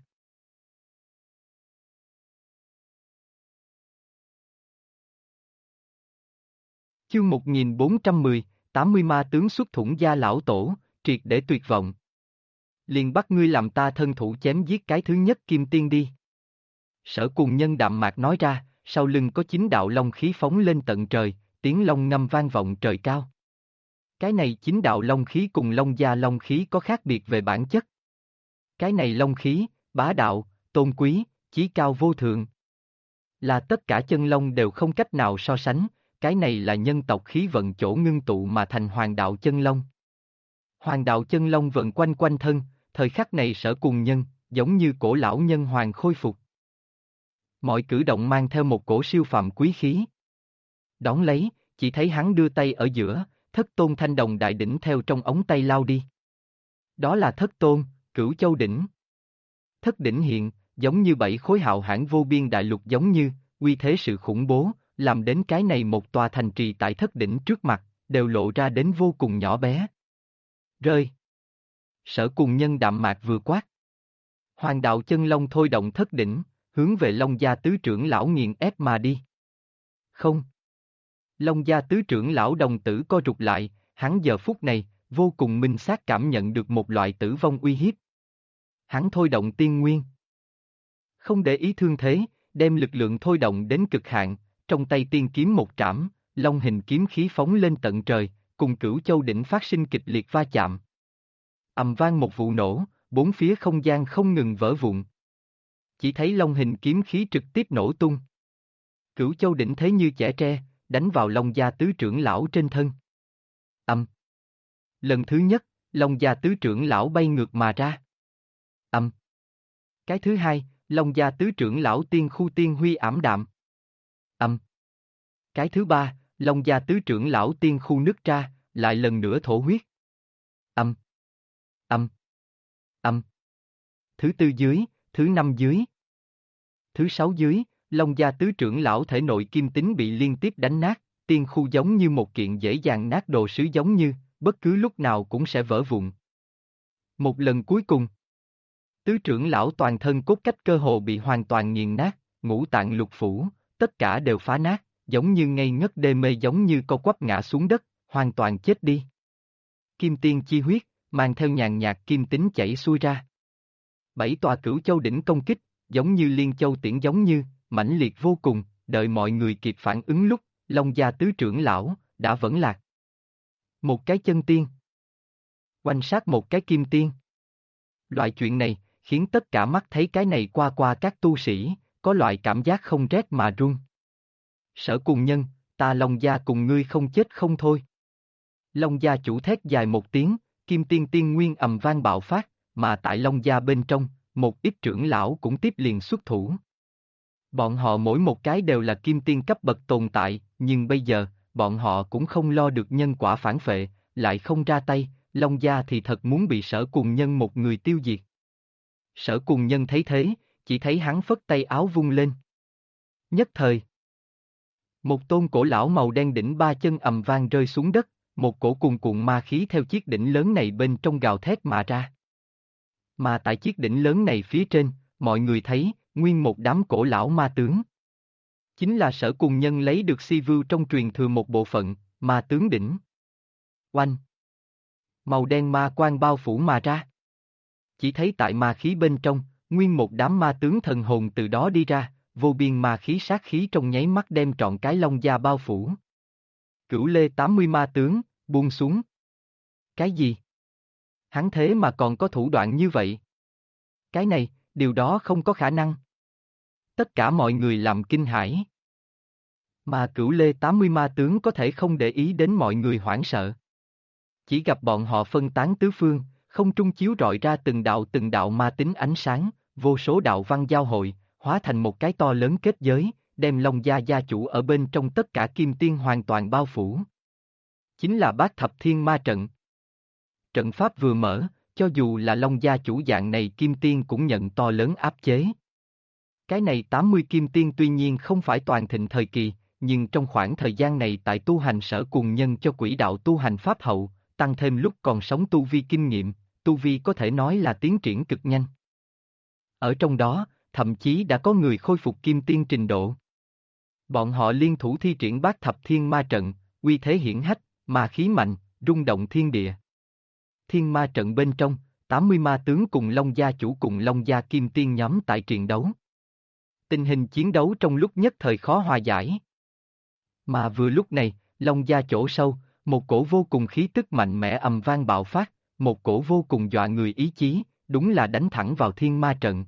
Chương 1410, 80 ma tướng xuất thủng gia lão tổ, triệt để tuyệt vọng. Liền bắt ngươi làm ta thân thủ chém giết cái thứ nhất kim tiên đi. Sở Cùng Nhân đạm mạc nói ra, sau lưng có chính đạo long khí phóng lên tận trời, tiếng long ngâm vang vọng trời cao. Cái này chính đạo long khí cùng Long gia long khí có khác biệt về bản chất. Cái này long khí, bá đạo, tôn quý, chí cao vô thượng. Là tất cả chân long đều không cách nào so sánh, cái này là nhân tộc khí vận chỗ ngưng tụ mà thành hoàng đạo chân long. Hoàng đạo chân long vận quanh quanh thân, thời khắc này Sở Cùng Nhân, giống như cổ lão nhân hoàng khôi phục. Mọi cử động mang theo một cổ siêu phàm quý khí. Đón lấy, chỉ thấy hắn đưa tay ở giữa, Thất Tôn Thanh Đồng Đại Đỉnh theo trong ống tay lao đi. Đó là Thất Tôn, Cửu Châu Đỉnh. Thất đỉnh hiện, giống như bảy khối hạo hãn vô biên đại lục giống như, uy thế sự khủng bố, làm đến cái này một tòa thành trì tại Thất đỉnh trước mặt, đều lộ ra đến vô cùng nhỏ bé. Rơi. Sở Cùng Nhân đạm mạc vừa quát. Hoàng đạo chân long thôi động Thất đỉnh, hướng về Long gia tứ trưởng lão nghiền ép mà đi. Không. Long gia tứ trưởng lão đồng tử co rụt lại, hắn giờ phút này, vô cùng minh xác cảm nhận được một loại tử vong uy hiếp. Hắn thôi động tiên nguyên. Không để ý thương thế, đem lực lượng thôi động đến cực hạn, trong tay tiên kiếm một trảm, long hình kiếm khí phóng lên tận trời, cùng Cửu Châu đỉnh phát sinh kịch liệt va chạm. Ầm vang một vụ nổ, bốn phía không gian không ngừng vỡ vụn. Chỉ thấy long hình kiếm khí trực tiếp nổ tung. Cửu Châu đỉnh thế như chẻ tre, đánh vào Long gia tứ trưởng lão trên thân. Ầm. Lần thứ nhất, Long gia tứ trưởng lão bay ngược mà ra. Ầm. Cái thứ hai, Long gia tứ trưởng lão tiên khu tiên huy ảm đạm. Ầm. Cái thứ ba, Long gia tứ trưởng lão tiên khu nứt ra, lại lần nữa thổ huyết. Ầm. Ầm. Ầm. Thứ tư dưới, thứ năm dưới. Thứ sáu dưới, Long gia tứ trưởng lão thể nội kim tính bị liên tiếp đánh nát, tiên khu giống như một kiện dễ dàng nát đồ sứ giống như, bất cứ lúc nào cũng sẽ vỡ vụn. Một lần cuối cùng, tứ trưởng lão toàn thân cốt cách cơ hồ bị hoàn toàn nghiền nát, ngũ tạng lục phủ, tất cả đều phá nát, giống như ngây ngất đê mê giống như co quắp ngã xuống đất, hoàn toàn chết đi. Kim tiên chi huyết, mang theo nhàn nhạt kim tính chảy xuôi ra. Bảy tòa Cửu Châu đỉnh công kích, giống như liên châu tiễn giống như, mãnh liệt vô cùng, đợi mọi người kịp phản ứng lúc, Long gia tứ trưởng lão, đã vẫn lạc. Một cái chân tiên. Quanh sát một cái kim tiên. Loại chuyện này, khiến tất cả mắt thấy cái này qua qua các tu sĩ, có loại cảm giác không rét mà run. Sở Cùng Nhân, ta Long gia cùng ngươi không chết không thôi. Long gia chủ thét dài một tiếng, kim tiên tiên nguyên ầm vang bạo phát, mà tại Long Gia bên trong, một ít trưởng lão cũng tiếp liền xuất thủ. Bọn họ mỗi một cái đều là kim tiên cấp bậc tồn tại, nhưng bây giờ, bọn họ cũng không lo được nhân quả phản phệ, lại không ra tay, Long Gia thì thật muốn bị Sở Cùng Nhân một người tiêu diệt. Sở Cùng Nhân thấy thế, chỉ thấy hắn phất tay áo vung lên. Nhất thời, một tôn cổ lão màu đen đỉnh ba chân ầm vang rơi xuống đất, một cổ cuồn cuộn ma khí theo chiếc đỉnh lớn này bên trong gào thét mà ra. Mà tại chiếc đỉnh lớn này phía trên, mọi người thấy, nguyên một đám cổ lão ma tướng. Chính là Sở Cùng Nhân lấy được si vưu trong truyền thừa một bộ phận, ma tướng đỉnh. Oanh! Màu đen ma quang bao phủ mà ra. Chỉ thấy tại ma khí bên trong, nguyên một đám ma tướng thần hồn từ đó đi ra, vô biên ma khí sát khí trong nháy mắt đem trọn cái Long Gia bao phủ. Cửu Lê 80 ma tướng, buông xuống. Cái gì? Hắn thế mà còn có thủ đoạn như vậy? Cái này, điều đó không có khả năng. Tất cả mọi người làm kinh hãi. Mà Cửu Lê 80 ma tướng có thể không để ý đến mọi người hoảng sợ. Chỉ gặp bọn họ phân tán tứ phương, không trung chiếu rọi ra từng đạo ma tính ánh sáng, vô số đạo văn giao hội, hóa thành một cái to lớn kết giới, đem Long Gia gia chủ ở bên trong tất cả kim tiên hoàn toàn bao phủ. Chính là Bát Thập Thiên Ma Trận. Trận pháp vừa mở, cho dù là Long Gia chủ dạng này kim tiên cũng nhận to lớn áp chế. Cái này 80 kim tiên tuy nhiên không phải toàn thịnh thời kỳ, nhưng trong khoảng thời gian này tại tu hành Sở Cùng Nhân cho quỹ đạo tu hành pháp hậu, tăng thêm lúc còn sống tu vi kinh nghiệm, tu vi có thể nói là tiến triển cực nhanh. Ở trong đó, thậm chí đã có người khôi phục kim tiên trình độ. Bọn họ liên thủ thi triển Bát Thập Thiên Ma Trận, uy thế hiển hách, ma khí mạnh, rung động thiên địa. Thiên Ma Trận bên trong, 80 ma tướng cùng Long Gia chủ cùng Long Gia kim tiên nhóm tại triền đấu. Tình hình chiến đấu trong lúc nhất thời khó hòa giải. Mà vừa lúc này, Long Gia chỗ sâu, một cổ vô cùng khí tức mạnh mẽ ầm vang bạo phát, một cổ vô cùng dọa người ý chí, đúng là đánh thẳng vào Thiên Ma Trận.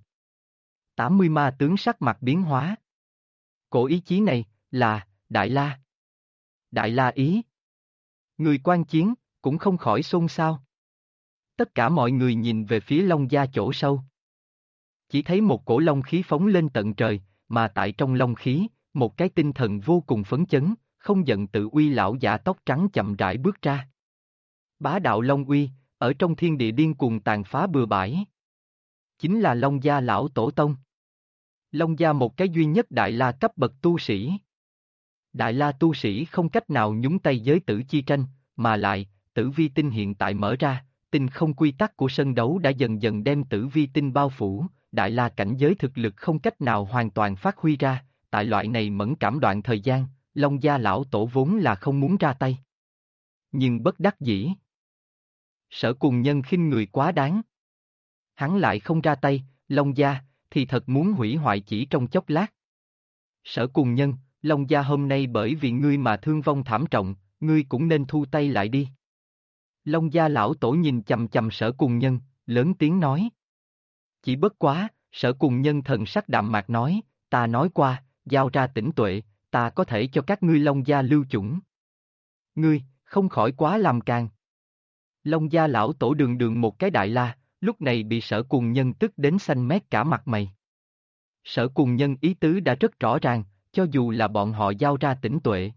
80 ma tướng sắc mặt biến hóa. Cổ ý chí này, là, Đại La. Đại La ý. Người quan chiến, cũng không khỏi xôn xao. Tất cả mọi người nhìn về phía Long Gia chỗ sâu. Chỉ thấy một cổ long khí phóng lên tận trời, mà tại trong long khí, một cái tinh thần vô cùng phấn chấn, không giận tự uy lão giả tóc trắng chậm rãi bước ra. Bá đạo long uy, ở trong thiên địa điên cuồng tàn phá bừa bãi. Chính là Long Gia lão tổ tông. Long Gia một cái duy nhất Đại La cấp bậc tu sĩ. Đại La tu sĩ không cách nào nhúng tay giới tử chi tranh, mà lại, tử vi tinh hiện tại mở ra, tinh không quy tắc của sân đấu đã dần dần đem tử vi tinh bao phủ, Đại La cảnh giới thực lực không cách nào hoàn toàn phát huy ra, tại loại này mẫn cảm đoạn thời gian, Long Gia lão tổ vốn là không muốn ra tay. Nhưng bất đắc dĩ. Sở Cùng Nhân khinh người quá đáng. Hắn lại không ra tay, Long Gia, thì thật muốn hủy hoại chỉ trong chốc lát. Sở Cùng Nhân, Long Gia hôm nay bởi vì ngươi mà thương vong thảm trọng, ngươi cũng nên thu tay lại đi. Long Gia lão tổ nhìn chằm chằm Sở Cùng Nhân, lớn tiếng nói. Chỉ bất quá, Sở Cùng Nhân thần sắc đạm mạc nói, ta nói qua, giao ra tĩnh tuệ, ta có thể cho các ngươi Long Gia lưu chủng. Ngươi, không khỏi quá làm càng. Long Gia lão tổ đường đường một cái Đại La, lúc này bị Sở Cùng Nhân tức đến xanh mét cả mặt mày. Sở Cùng Nhân ý tứ đã rất rõ ràng, cho dù là bọn họ giao ra tĩnh tuệ.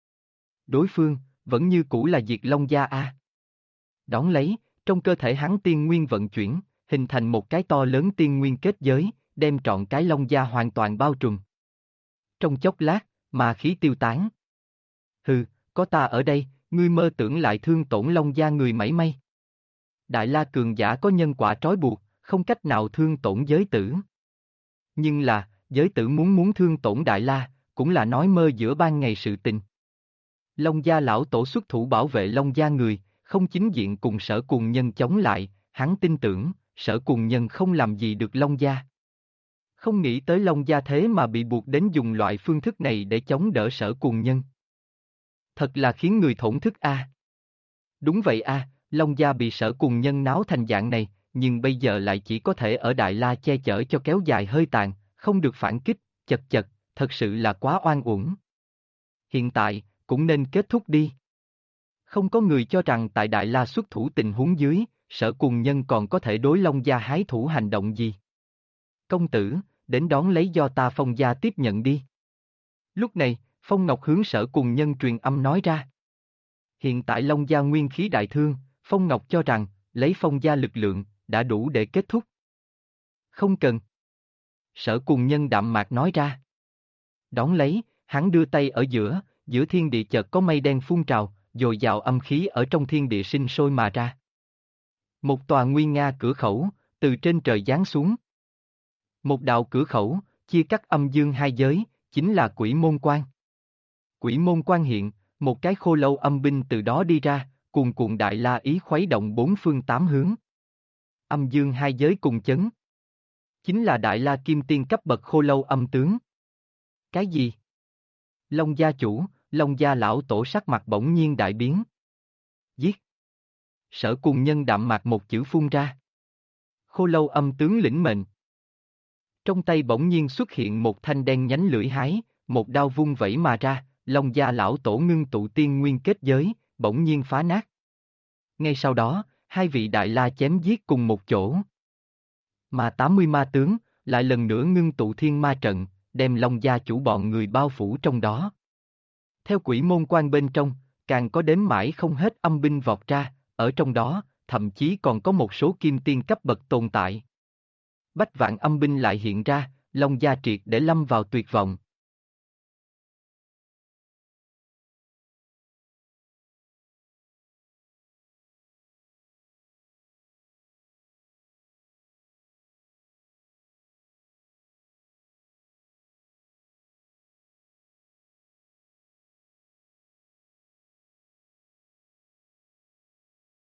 Đối phương, vẫn như cũ là diệt Long Gia a. Đón lấy, trong cơ thể hắn tiên nguyên vận chuyển, hình thành một cái to lớn tiên nguyên kết giới, đem trọn cái Long Gia hoàn toàn bao trùm. Trong chốc lát, mà khí tiêu tán. Hừ, có ta ở đây, ngươi mơ tưởng lại thương tổn Long Gia người mảy may. Đại La cường giả có nhân quả trói buộc, không cách nào thương tổn giới tử. Nhưng là, giới tử muốn thương tổn Đại La, cũng là nói mơ giữa ban ngày sự tình. Long Gia lão tổ xuất thủ bảo vệ Long Gia người, không chính diện cùng Sở Cùng Nhân chống lại, hắn tin tưởng, Sở Cùng Nhân không làm gì được Long Gia. Không nghĩ tới Long Gia thế mà bị buộc đến dùng loại phương thức này để chống đỡ Sở Cùng Nhân. Thật là khiến người thổn thức a. Đúng vậy a, Long Gia bị Sở Cùng Nhân náo thành dạng này, nhưng bây giờ lại chỉ có thể ở Đại La che chở cho kéo dài hơi tàn, không được phản kích, chật chật, thật sự là quá oan uổng. Hiện tại, cũng nên kết thúc đi. Không có người cho rằng tại Đại La xuất thủ tình huống dưới, Sở Cùng Nhân còn có thể đối Long gia hái thủ hành động gì? Công tử, đến đón lấy do ta Phong gia tiếp nhận đi. Lúc này, Phong Ngọc hướng Sở Cùng Nhân truyền âm nói ra. Hiện tại Long gia nguyên khí đại thương, Phong Ngọc cho rằng, lấy Phong gia lực lượng, đã đủ để kết thúc. Không cần. Sở Cùng Nhân đạm mạc nói ra. Đón lấy, hắn đưa tay ở giữa thiên địa chợt có mây đen phun trào, dồi dào âm khí ở trong thiên địa sinh sôi mà ra. Một tòa nguy nga cửa khẩu, từ trên trời giáng xuống. Một đạo cửa khẩu, chia cắt âm dương hai giới, chính là Quỷ Môn Quan. Quỷ Môn Quan hiện, một cái khô lâu âm binh từ đó đi ra, cuồn cuộn đại la ý khuấy động bốn phương tám hướng. Âm dương hai giới cùng chấn. Chính là đại la kim tiên cấp bậc khô lâu âm tướng. Cái gì? Long gia chủ, Long gia lão tổ sắc mặt bỗng nhiên đại biến. Giết! Sở Cùng Nhân đạm mạc một chữ phun ra. Khô lâu âm tướng lĩnh mệnh. Trong tay bỗng nhiên xuất hiện một thanh đen nhánh lưỡi hái, một đao vung vẩy mà ra, Long gia lão tổ ngưng tụ tiên nguyên kết giới, bỗng nhiên phá nát. Ngay sau đó, hai vị đại la chém giết cùng một chỗ. Mà 80 ma tướng, lại lần nữa ngưng tụ thiên ma trận, đem Long gia chủ bọn người bao phủ trong đó. Theo Quỷ Môn Quan bên trong, càng có đếm mãi không hết âm binh vọt ra, ở trong đó, thậm chí còn có một số kim tiên cấp bậc tồn tại. Bách vạn âm binh lại hiện ra, Long gia triệt để lâm vào tuyệt vọng.